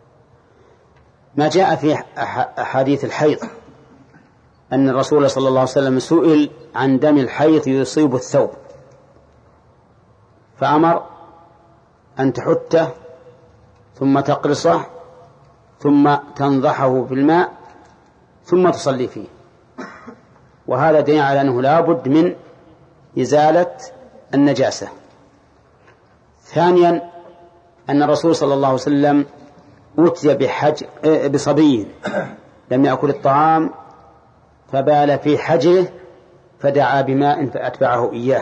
Speaker 1: ما جاء في أح... أحاديث الحيض، أن الرسول صلى الله عليه وسلم سئل عن دم الحيض يصيب الثوب فأمر أن تحته ثم تقرصه ثم تنضحه في الماء ثم تصلي فيه. وهذا دليل على أنه لا بد من إزالة النجاسة. ثانيا، أن الرسول صلى الله عليه وسلم أتي بحج بصبي لم يأكل الطعام فبال في حجره فدعا بماء فأتبعه إياه.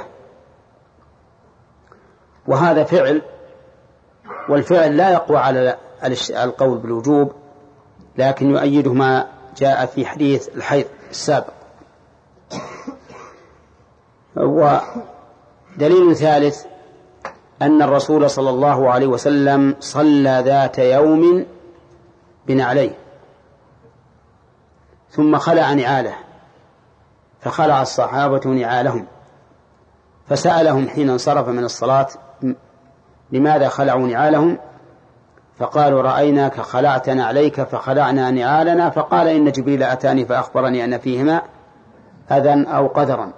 Speaker 1: وهذا فعل، والفعل لا يقوى على القول بالوجوب، لكن يؤيده ما جاء في حديث الحيض السابق. ودليل ثالث أن الرسول صلى الله عليه وسلم صلى ذات يوم بنعليه ثم خلع نعاله فخلع الصحابة نعالهم فسألهم حين انصرف من الصلاة لماذا خلعوا نعالهم؟ فقالوا رأيناك خلعت نعليك فخلعنا نعالنا. فقال إن جبريل أتاني فأخبرني أن فيهما أذى أو قدرا.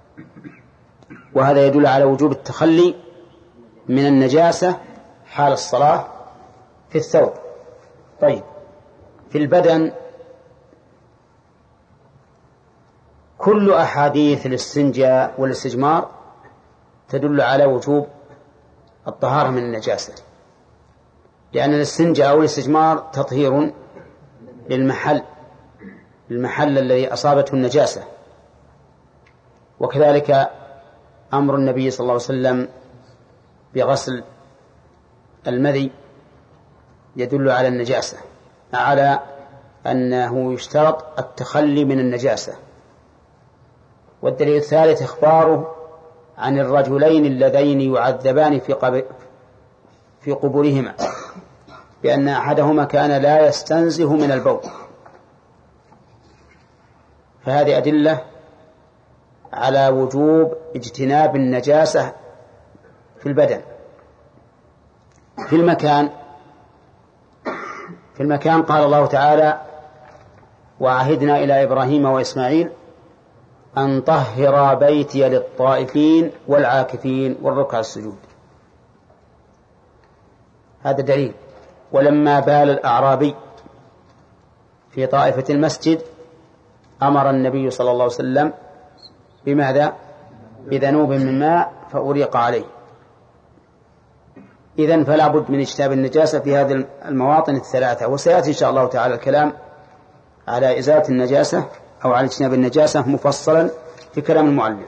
Speaker 1: وهذا يدل على وجوب التخلي من النجاسة حال الصلاة في الثوب. طيب، في البدن كل أحاديث الاستنجاء والاستجمار تدل على وجوب الطهارة من النجاسة، لأن الاستنجاء أو الاستجمار تطهير للمحل المحل الذي أصابته النجاسة. وكذلك أمر النبي صلى الله عليه وسلم بغسل المذي يدل على النجاسة، على أنه يشترط التخلي من النجاسة. والدليل الثالث إخباره عن الرجلين اللذين يعذبان في قبر في قبورهما بأن أحدهما كان لا يستنزه من البول. فهذه أدلة على وجوب اجتناب النجاسة في البدن. في المكان في المكان قال الله تعالى: وعهدنا إلى إبراهيم وإسماعيل أن طهر بيتي للطائفين والعاكفين والركع السجود. هذا دليل. ولما بال الأعرابي في طائفة المسجد أمر النبي صلى الله عليه وسلم بماذا؟ بذنوب من ماء فأريق عليه. إذن فلا بد من اجتناب النجاسة في هذه المواطن الثلاثة. وسيأتي إن شاء الله تعالى الكلام على إزالة النجاسة أو على اجتناب النجاسة مفصلا في كلام المؤلف.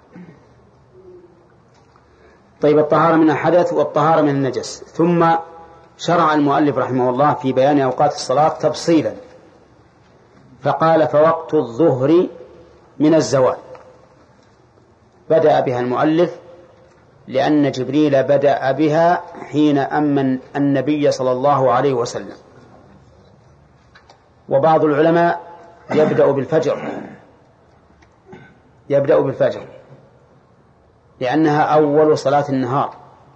Speaker 1: طيب، الطهارة من الحدث والطهارة من النجس. ثم شرع المؤلف رحمه الله في بيان أوقات الصلاة تفصيلا، فقال: فوقت الظهر من الزوال. بدأ بها المؤلف لأن جبريل بدأ بها حين أمن النبي صلى الله عليه وسلم. وبعض العلماء يبدأ بالفجر يبدأ بالفجر لأنها أول صلاة النهار،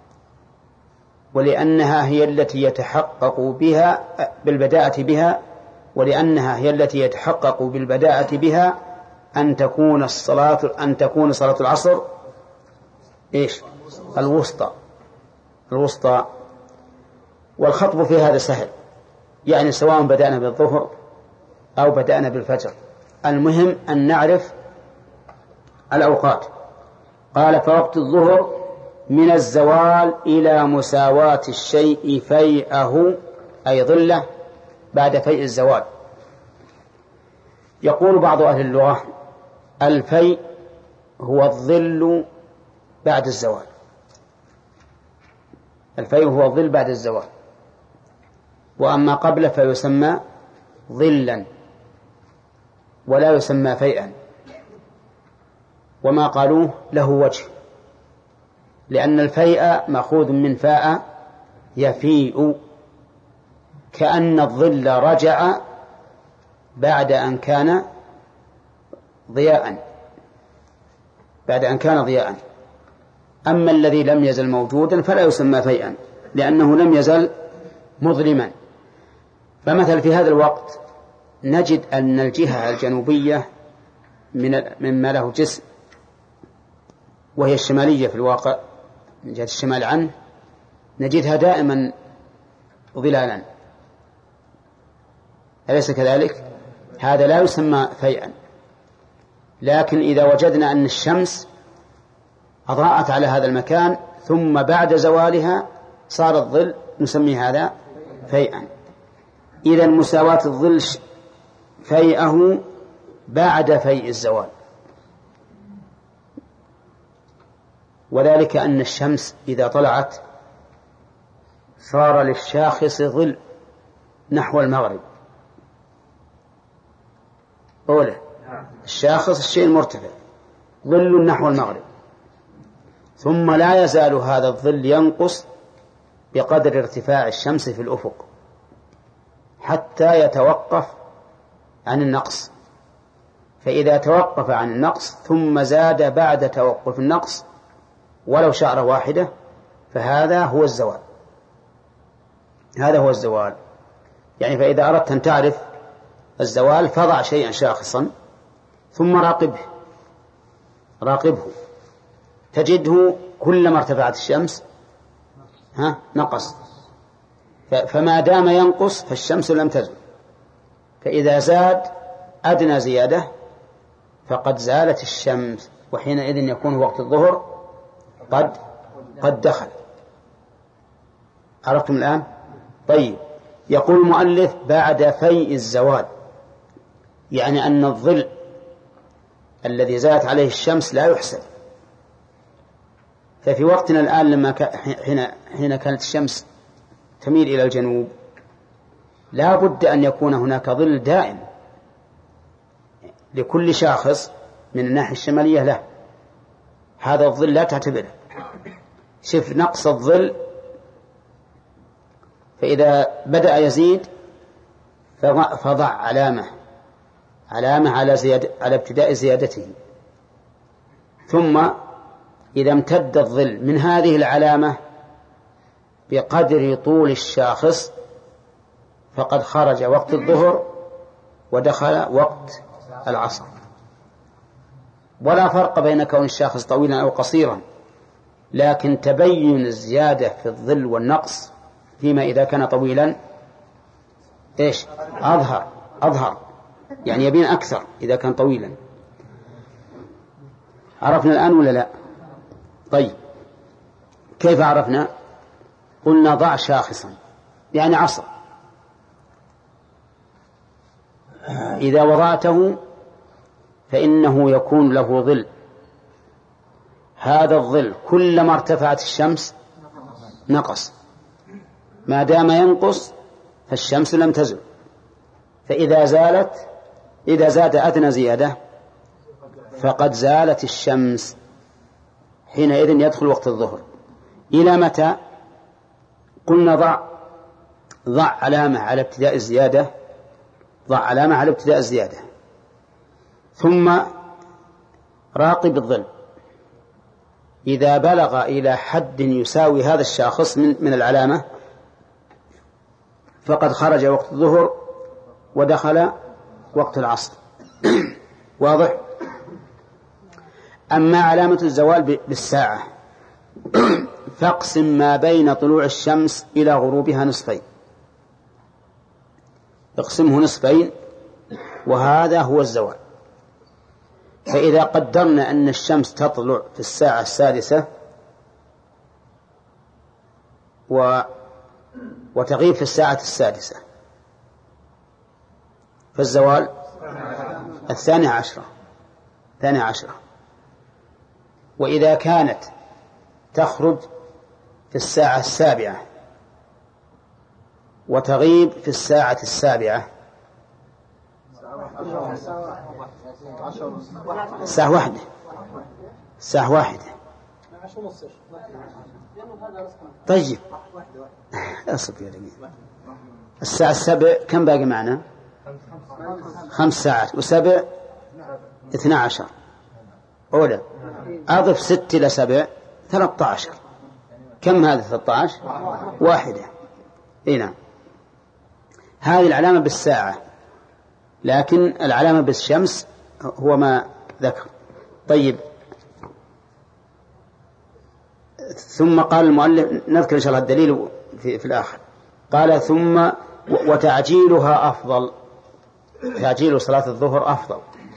Speaker 1: ولأنها هي التي يتحقق بها بالبداءة بها ولأنها هي التي يتحقق بالبداءة بها أن تكون الصلاة أن تكون صلاة العصر إيش؟ الوسطى الوسطى والخطب في هذا سهل، يعني سواء بدأنا بالظهر أو بدأنا بالفجر، المهم أن نعرف الأوقات. قال: فوقت الظهر من الزوال إلى مساواة الشيء فيئه أي ظله بعد فيء الزوال. يقول بعض أهل اللغة: الفيء هو الظل بعد الزوال. الفيء هو الظل بعد الزوال، وأما قبله فيسمى ظلا ولا يسمى فيئا. وما قالوه له وجه، لأن الفيء مأخوذ من فاء يفيء، كأن الظل رجع بعد أن كان ضياء بعد أن كان ضياء. أما الذي لم يزل موجودا فلا يسمى فيئا لأنه لم يزل مظلما. فمثل في هذا الوقت نجد أن الجهة الجنوبية من مما له جسم وهي الشمالية في الواقع من جهة الشمال عنه نجدها دائما ظلالا، أليس كذلك؟ هذا لا يسمى فيئا. لكن إذا وجدنا أن الشمس أضاءت على هذا المكان ثم بعد زوالها صار الظل نسمي هذا فيئا. إذا مساواة الظل فيئه بعد فيء الزوال، وذلك أن الشمس إذا طلعت صار للشاخص ظل نحو المغرب. أولا الشاخص الشيء المرتفع ظل نحو المغرب، ثم لا يزال هذا الظل ينقص بقدر ارتفاع الشمس في الأفق حتى يتوقف عن النقص. فإذا توقف عن النقص ثم زاد بعد توقف النقص ولو شعرة واحدة فهذا هو الزوال. هذا هو الزوال. يعني فإذا أردت أن تعرف الزوال فضع شيئا شاخصا ثم راقبه راقبه تجده كلما ارتفعت الشمس ها نقص، فما دام ينقص فالشمس لم تزل، فإذا زاد أدنى زيادة فقد زالت الشمس، وحينئذ يكون وقت الظهر قد قد دخل. عرفتم الآن؟ طيب، يقول المؤلف بعد فيء الزوال، يعني أن الظل الذي زالت عليه الشمس لا يحسب. ففي وقتنا الآن لما ك... حين... حين كانت الشمس تميل إلى الجنوب لا بد أن يكون هناك ظل دائم لكل شاخص من الناحية الشمالية له، هذا الظل لا تعتبره. شوف نقص الظل، فإذا بدأ يزيد فضع علامة علامة على زيادة على ابتداء زيادته، ثم إذا امتد الظل من هذه العلامة بقدر طول الشاخص فقد خرج وقت الظهر ودخل وقت العصر. ولا فرق بين كون الشاخص طويلا أو قصيرا، لكن تبين الزيادة في الظل والنقص فيما إذا كان طويلا إيش أظهر أظهر يعني يبين أكثر إذا كان طويلا. عرفنا الآن ولا لا؟ طيب كيف عرفنا؟ قلنا ضع شاخصا يعني عصا، إذا وضعته فإنه يكون له ظل، هذا الظل كلما ارتفعت الشمس نقص، ما دام ينقص فالشمس لم تزل، فإذا زالت إذا زاد أدنى زيادة فقد زالت الشمس، حينئذ يدخل وقت الظهر. إلى متى؟ قلنا ضع ضع علامة على ابتداء الزيادة ضع علامة على ابتداء الزيادة ثم راقب الظل، إذا بلغ إلى حد يساوي هذا الشاخص من, من العلامة فقد خرج وقت الظهر ودخل وقت العصر. واضح؟ أما علامة الزوال بالساعة فاقسم ما بين طلوع الشمس إلى غروبها نصفين، اقسمه نصفين وهذا هو الزوال. فإذا قدرنا أن الشمس تطلع في الساعة السادسة و... وتغيب في الساعة السادسة فالزوال الثانية عشرة الثانية عشرة. وإذا كانت تخرج في الساعة السابعة وتغيب في الساعة السابعة الساعة واحدة الساعة واحدة طيب أصب يا رجل. الساعة السابع كم باقي معنا؟ خمس ساعات وسبع اثنى عشر أولى أضف ست إلى سبع ثلاثة عشر. كم هذا ثلاثة عشر؟ واحدة. هنا هذه العلامة بالساعة، لكن العلامة بالشمس هو ما ذكر. طيب ثم قال المؤلف نذكر إن شاء الله الدليل في, في الآخر. قال ثم وتعجيلها أفضل، تعجيل صلاة الظهر أفضل،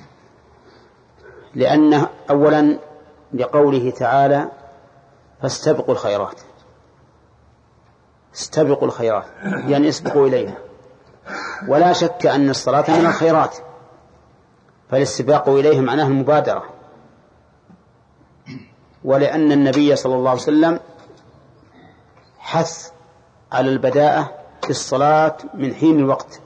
Speaker 1: لأنه أولا لقوله تعالى فاستبقوا الخيرات، استبقوا الخيرات يعني اسبقوا إليها، ولا شك أن الصلاة من الخيرات، فالاستباق إليه معناه المبادرة. ولأن النبي صلى الله عليه وسلم حث على البداءة في الصلاة من حين الوقت،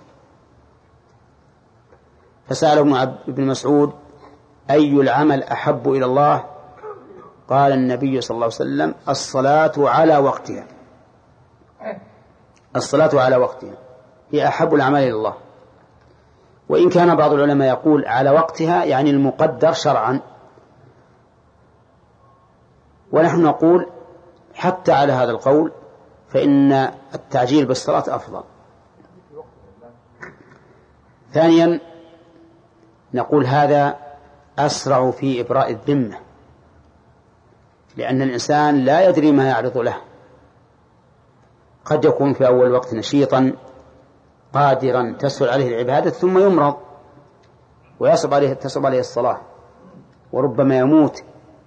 Speaker 1: فسأله ابن مسعود أي العمل أحب إلى الله؟ قال النبي صلى الله عليه وسلم الصلاة على وقتها، الصلاة على وقتها هي أحب الأعمال إلى الله. وإن كان بعض العلماء يقول على وقتها يعني المقدر شرعا، ونحن نقول حتى على هذا القول فإن التعجيل بالصلاة أفضل. ثانيا نقول هذا أسرع في إبراء الذمة، لأن الإنسان لا يدري ما يعرض له، قد يكون في أول وقت نشيطا قادرا تسهل عليه العبادة ثم يمرض ويصعب عليه تصعب عليه الصلاة وربما يموت،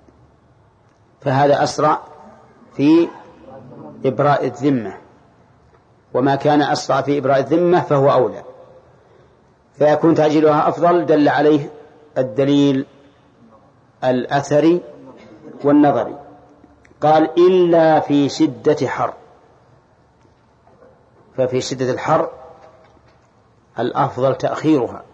Speaker 1: فهذا أسرع في إبراء الذمة، وما كان أسرع في إبراء الذمة فهو أولى، فيكون تعجيلها أفضل. دل عليه الدليل الأثري والنظري. قال إلا في شدة حر، ففي شدة الحر الأفضل تأخيرها،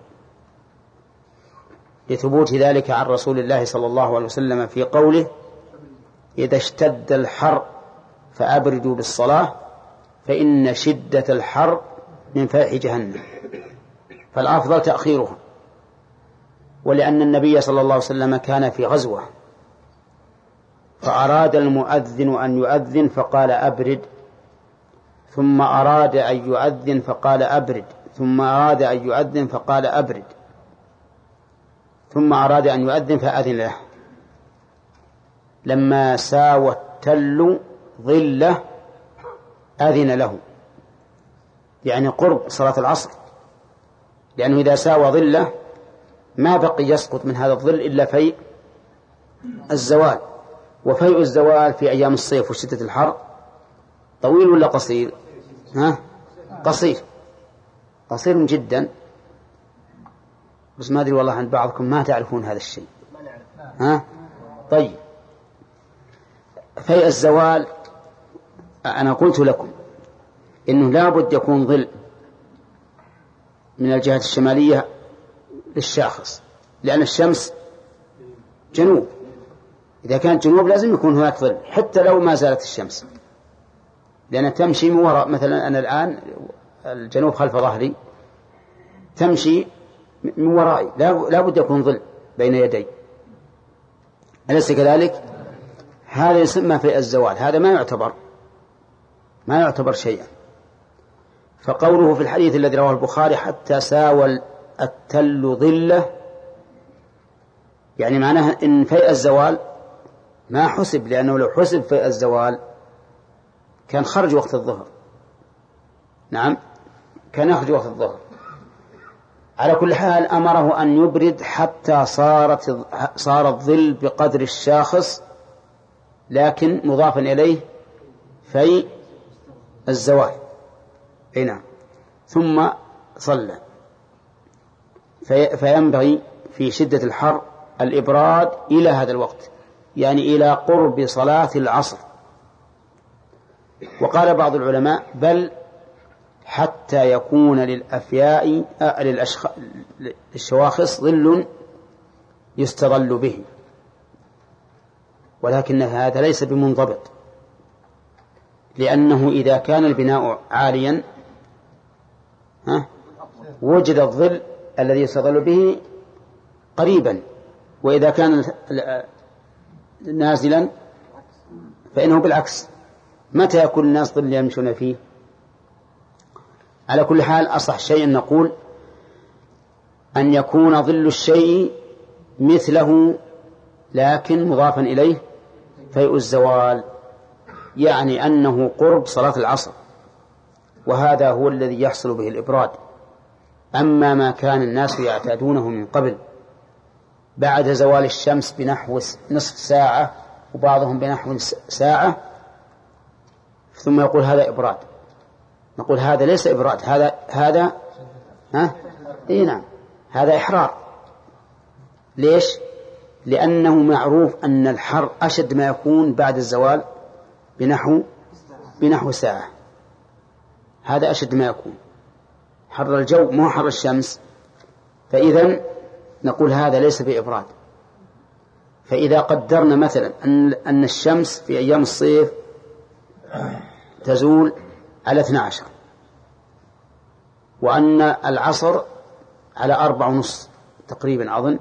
Speaker 1: لثبوت ذلك عن رسول الله صلى الله عليه وسلم في قوله: إذا اشتد الحر فأبردوا بالصلاة فإن شدة الحر من فيح جهنم. فالأفضل تأخيرها. ولأن النبي صلى الله عليه وسلم كان في غزوة فأراد المؤذن أن يؤذن فقال أبرد، ثم أراد أن يؤذن فقال أبرد، ثم أراد أن يؤذن فقال أبرد، ثم أراد أن يؤذن فأذن له. لما ساوى التل ظله أذن له، يعني قرب صلاة العصر، لأنه إذا ساوى ظله ما بقي يسقط من هذا الظل إلا فيء الزوال. وفيء الزوال في أيام الصيف وشدة الحر طويل ولا قصير؟ ها؟ قصير، قصير جدا. بس ما أدري والله عند بعضكم ما تعرفون هذا الشيء. ها؟ طيب، فيء الزوال أنا قلت لكم إنه لابد يكون ظل من الجهة الشمالية للشاخص، لأن الشمس جنوب، إذا كانت جنوب لازم يكون هناك ظل حتى لو ما زالت الشمس، لأن تمشي من وراء. مثلا أنا الآن الجنوب خلف ظهري، تمشي من ورائي، لا بد يكون ظل بين يدي، أليس كذلك؟ هذا يسمى في الزوال، هذا ما يعتبر ما يعتبر شيئا. فقوله في الحديث الذي رواه البخاري: حتى ساوى التل ظله، يعني معناه إن فيء الزوال ما حسب، لأنه لو حسب فيء الزوال كان خرج وقت الظهر. نعم، كان يخرج وقت الظهر. على كل حال أمره أن يبرد حتى صارت صار الظل بقدر الشاخص، لكن مضافا إليه في الزوال. أي نعم. ثم صلى. في فينبغي في شدة الحر الإبراد إلى هذا الوقت، يعني إلى قرب صلاة العصر. وقال بعض العلماء: بل حتى يكون للأفياء للشواخص ظل يستظل به. ولكن هذا ليس بمنضبط، لأنه إذا كان البناء عاليا ها وجد الظل الذي يستظل به قريبا، وإذا كان نازلا فإنه بالعكس. متى يكون الناس ظل يمشون فيه؟ على كل حال أصح شيء أن نقول أن يكون ظل الشيء مثله لكن مضافا إليه فيء الزوال، يعني أنه قرب صلاة العصر، وهذا هو الذي يحصل به الإبراد. أما ما كان الناس يعتادونه من قبل بعد زوال الشمس بنحو نصف ساعة وبعضهم بنحو ساعة ثم يقول هذا إبراد، نقول هذا ليس إبراد، هذا هذا ها إيه نعم هذا إحرار. ليش؟ لأنه معروف أن الحر أشد ما يكون بعد الزوال بنحو بنحو ساعة، هذا أشد ما يكون، حر الجو مو حر الشمس. فإذا نقول هذا ليس بإبراد. فإذا قدرنا مثلا أن أن الشمس في أيام الصيف تزول على اثني عشر، وأن العصر على أربع ونص تقريبا أظن،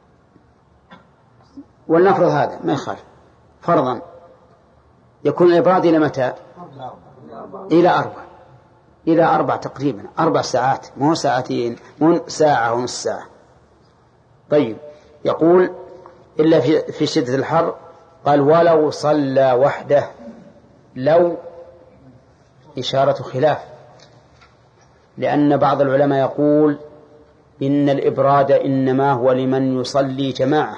Speaker 1: ولنفرض هذا ما يخالف فرضا، يكون الإبراد إلى متى؟ إلى أربع إلى أربع تقريبا، أربع ساعات، مو ساعتين، مو ساعة ونص ساعة. طيب، يقول إلا في في شدة الحر. قال: ولو صلى وحده. لو إشارة خلاف، لأن بعض العلماء يقول إن الإبراد إنما هو لمن يصلي جماعة،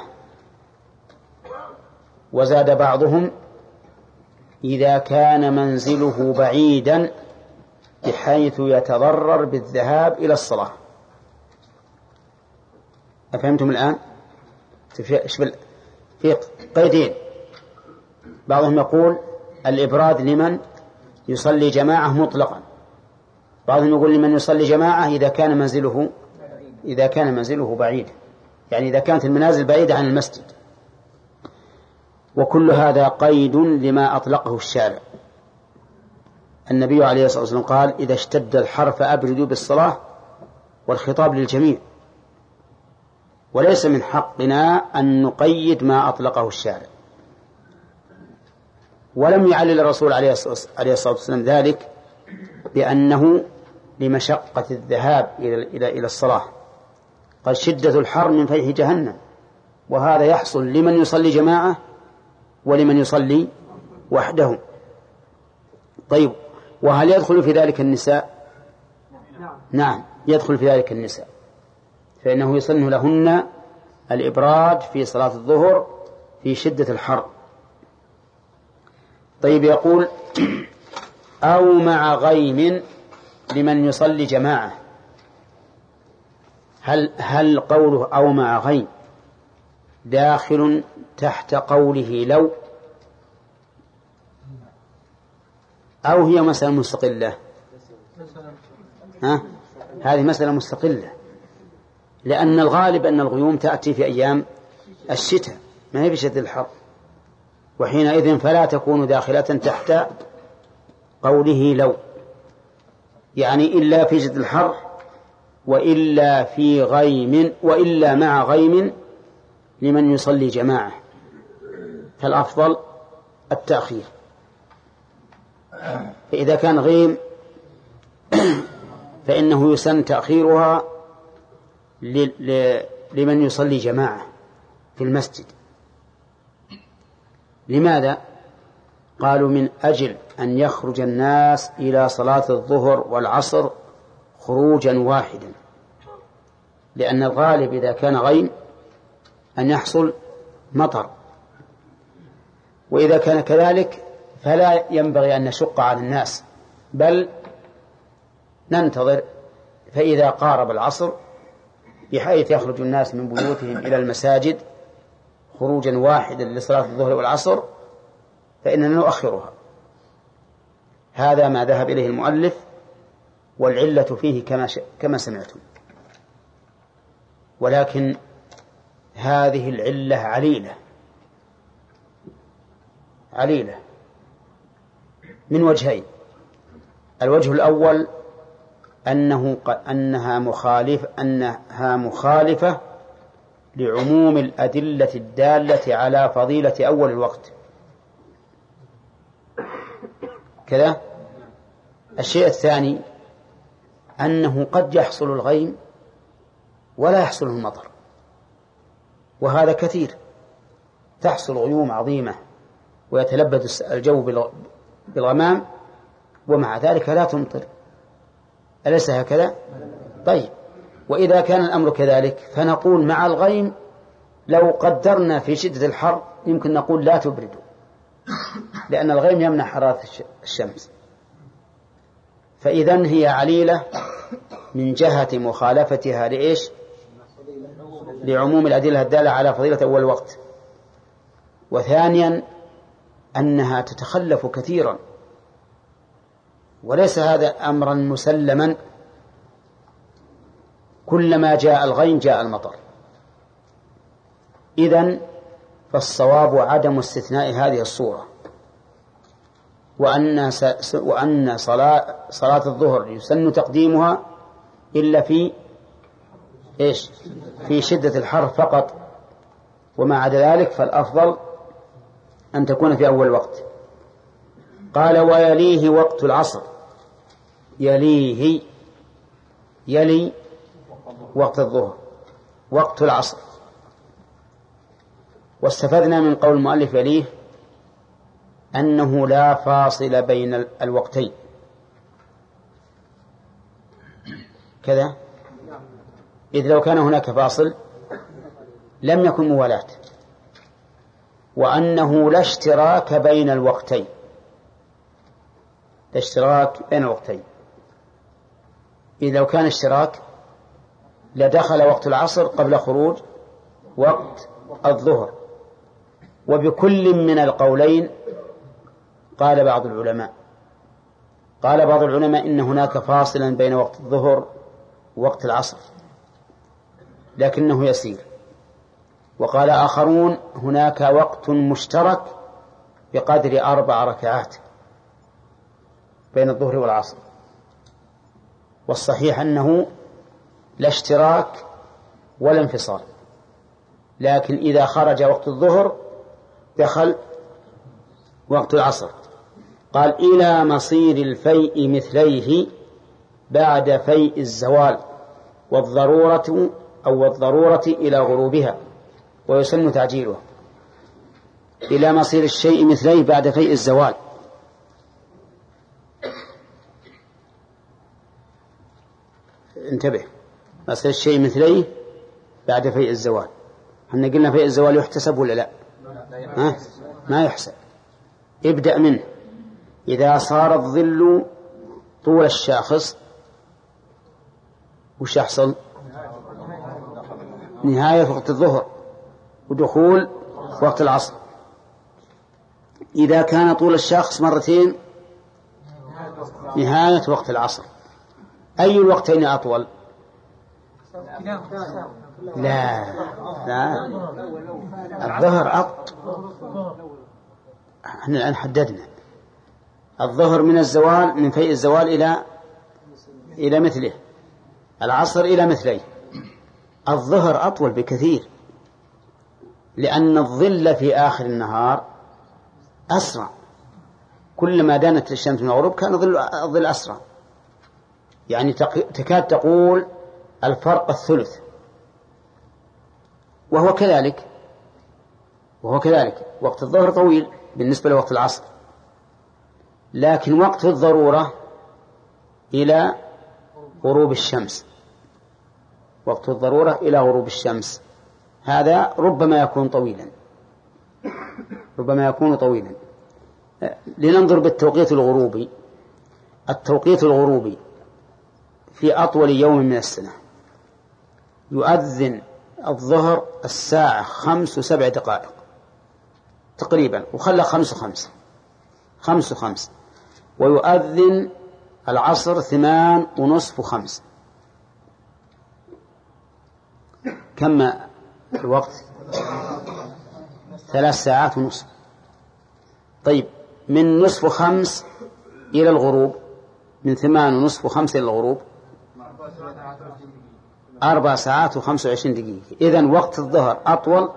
Speaker 1: وزاد بعضهم إذا كان منزله بعيدا بحيث يتضرر بالذهاب إلى الصلاة. أفهمتم الآن؟ في قيدين، بعضهم يقول الإبراد لمن يصلي جماعة مطلقا، بعضهم يقول لمن يصلي جماعة إذا كان منزله إذا كان منزله بعيد، يعني إذا كانت المنازل بعيدة عن المسجد. وكل هذا قيد لما أطلقه الشارع. النبي عليه الصلاة والسلام قال إذا اشتد الحر فأبردوا بالصلاة، والخطاب للجميع، وليس من حقنا أن نقيد ما أطلقه الشارع. ولم يعلل الرسول عليه الصلاة والسلام ذلك بأنه لمشقة الذهاب إلى إلى إلى الصلاة، قال شدة الحر من فيح جهنم، وهذا يحصل لمن يصلي جماعة ولمن يصلي وحده. طيب، وهل يدخل في ذلك النساء؟ نعم، يدخل في ذلك النساء، فإنه يسن لهن الإبراد في صلاة الظهر في شدة الحر. طيب، يقول أو مع غيم لمن يصلي جماعة. هل هل قوله أو مع غيم داخل تحت قوله لو، أو هي مسألة مستقلة؟ ها؟ هذه مسألة مستقلة، لأن الغالب أن الغيوم تأتي في أيام الشتاء ما هي بشدة الحر، وحينئذ فلا تكون داخلة تحت قوله لو، يعني إلا في شدة الحر وإلا في غيم وإلا مع غيم لمن يصلي جماعة، فالأفضل التأخير. فإذا كان غيم فإنه يسن تأخيرها لمن يصلي جماعة في المسجد. لماذا؟ قالوا من أجل أن يخرج الناس إلى صلاة الظهر والعصر خروجا واحدا، لأن الغالب إذا كان غيم أن يحصل مطر، وإذا كان كذلك فلا ينبغي أن نشق على الناس، بل ننتظر فإذا قارب العصر بحيث يخرج الناس من بيوتهم إلى المساجد خروجا واحدا لصلاة الظهر والعصر فإننا نؤخرها. هذا ما ذهب إليه المؤلف، والعلة فيه كما كما سمعتم. ولكن هذه العلة عليلة عليلة من وجهين. الوجه الأول أنه أنها مخالف أنها مخالفة لعموم الأدلة الدالة على فضيلة أول الوقت كذا. الشيء الثاني أنه قد يحصل الغيم ولا يحصل المطر، وهذا كثير، تحصل غيوم عظيمة ويتلبد الجو بالغمام ومع ذلك لا تمطر، أليس هكذا؟ طيب، وإذا كان الأمر كذلك فنقول مع الغيم لو قدرنا في شدة الحر يمكن نقول لا تبردوا، لأن الغيم يمنع حرارة الشمس. فإذن هي عليلة من جهة مخالفتها لإيش؟ لعموم الأدلة الدالة على فضيلة أول وقت. وثانيا أنها تتخلف كثيرا، وليس هذا أمرا مسلما، كلما جاء الغيم جاء المطر. إذن فالصواب عدم استثناء هذه الصورة، وأن وأن صلاة صلاة الظهر يسن تقديمها إلا في إيش؟ في شدة الحر فقط، وما عدا ذلك فالأفضل أن تكون في أول وقت. قال ويليه وقت العصر، يليه يلي وقت الظهر وقت العصر. واستفدنا من قول المؤلف يليه أنه لا فاصل بين الوقتين كذا، إذ لو كان هناك فاصل لم يكن موالاة، وأنه لا اشتراك بين الوقتين، لا اشتراك بين الوقتين. إذ لو كان اشتراك لدخل وقت العصر قبل خروج وقت الظهر. وبكل من القولين قال بعض العلماء، قال بعض العلماء إن هناك فاصلا بين وقت الظهر ووقت العصر لكنه يسير. وقال آخرون هناك وقت مشترك بقدر أربع ركعات بين الظهر والعصر. والصحيح أنه لا اشتراك ولا انفصال، لكن إذا خرج وقت الظهر دخل وقت العصر. قال إلى مصير الفيء مثليه بعد فيء الزوال والضرورة أو الضرورة إلى غروبها، ويسن تعجيله. إلى مصير الشيء مثليه بعد فيء الزوال. انتبه، مصير الشيء مثليه بعد فيء الزوال. احنا قلنا فيء الزوال يحتسب ولا لا؟ ها؟ ما يحسب. ابدأ منه. إذا صار الظل طول الشاخص وش يحصل؟ نهاية وقت الظهر ودخول وقت العصر. إذا كان طول الشاخص مرتين نهاية وقت العصر. أي الوقتين أطول؟ لا لا الظهر أطول. احنا الآن حددنا الظهر من الزوال من فيء الزوال إلى إلى مثله، العصر إلى مثليه. الظهر أطول بكثير لأن الظل في آخر النهار أسرع، كلما دانت الشمس من الغروب كان الظل أسرع، يعني تكاد تقول الفرق الثلث. وهو كذلك وهو كذلك وقت الظهر طويل بالنسبة لوقت العصر، لكن وقت الضرورة إلى غروب الشمس، وقت الضرورة إلى غروب الشمس هذا ربما يكون طويلا ربما يكون طويلا لننظر بالتوقيت الغروبي. التوقيت الغروبي في أطول يوم من السنة يؤذن الظهر الساعة خمس وسبع دقائق تقريبا، وخلى خمس وخمس خمس وخمس ويؤذن العصر ثمان ونصف وخمس. كم الوقت؟ ثلاث ساعات ونصف. طيب من نصف خمس إلى الغروب، من ثمان ونصف وخمس إلى الغروب أربع ساعات وخمس وعشرين دقيقة. إذن وقت الظهر أطول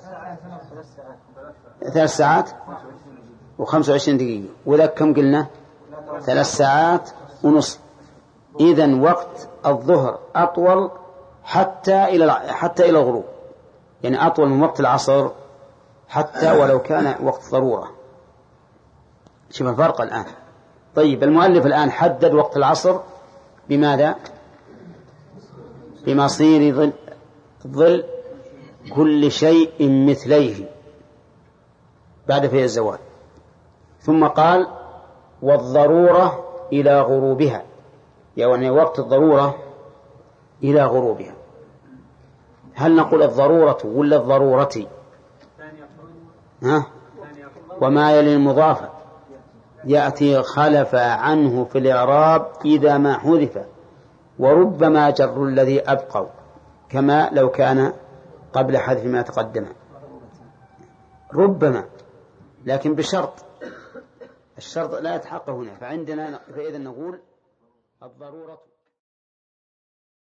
Speaker 1: ثلاث ساعات وخمس وعشرين دقيقة، وذاك كم قلنا؟ ثلاث ساعات ونصف. إذن وقت الظهر أطول حتى إلى حتى إلى الغروب، يعني أطول من وقت العصر حتى ولو كان وقت ضرورة. شوف الفرق الآن. طيب المؤلف الآن حدد وقت العصر بماذا؟ بمصير ظل, ظل كل شيء مثليه بعد فيء الزوال، ثم قال والضرورة إلى غروبها، يعني وقت الضرورة إلى غروبها. هل نقول الضرورة ولا الضرورة؟ ها؟ وما يلي المضافة يأتي خلف عنه في الإعراب إذا ما حذف، وربما جر الذي أبقوا كما لو كان قبل حذف ما تقدم. ربما، لكن بشرط، الشرط لا يتحقق هنا، فعندنا فإذا نقول الضرورة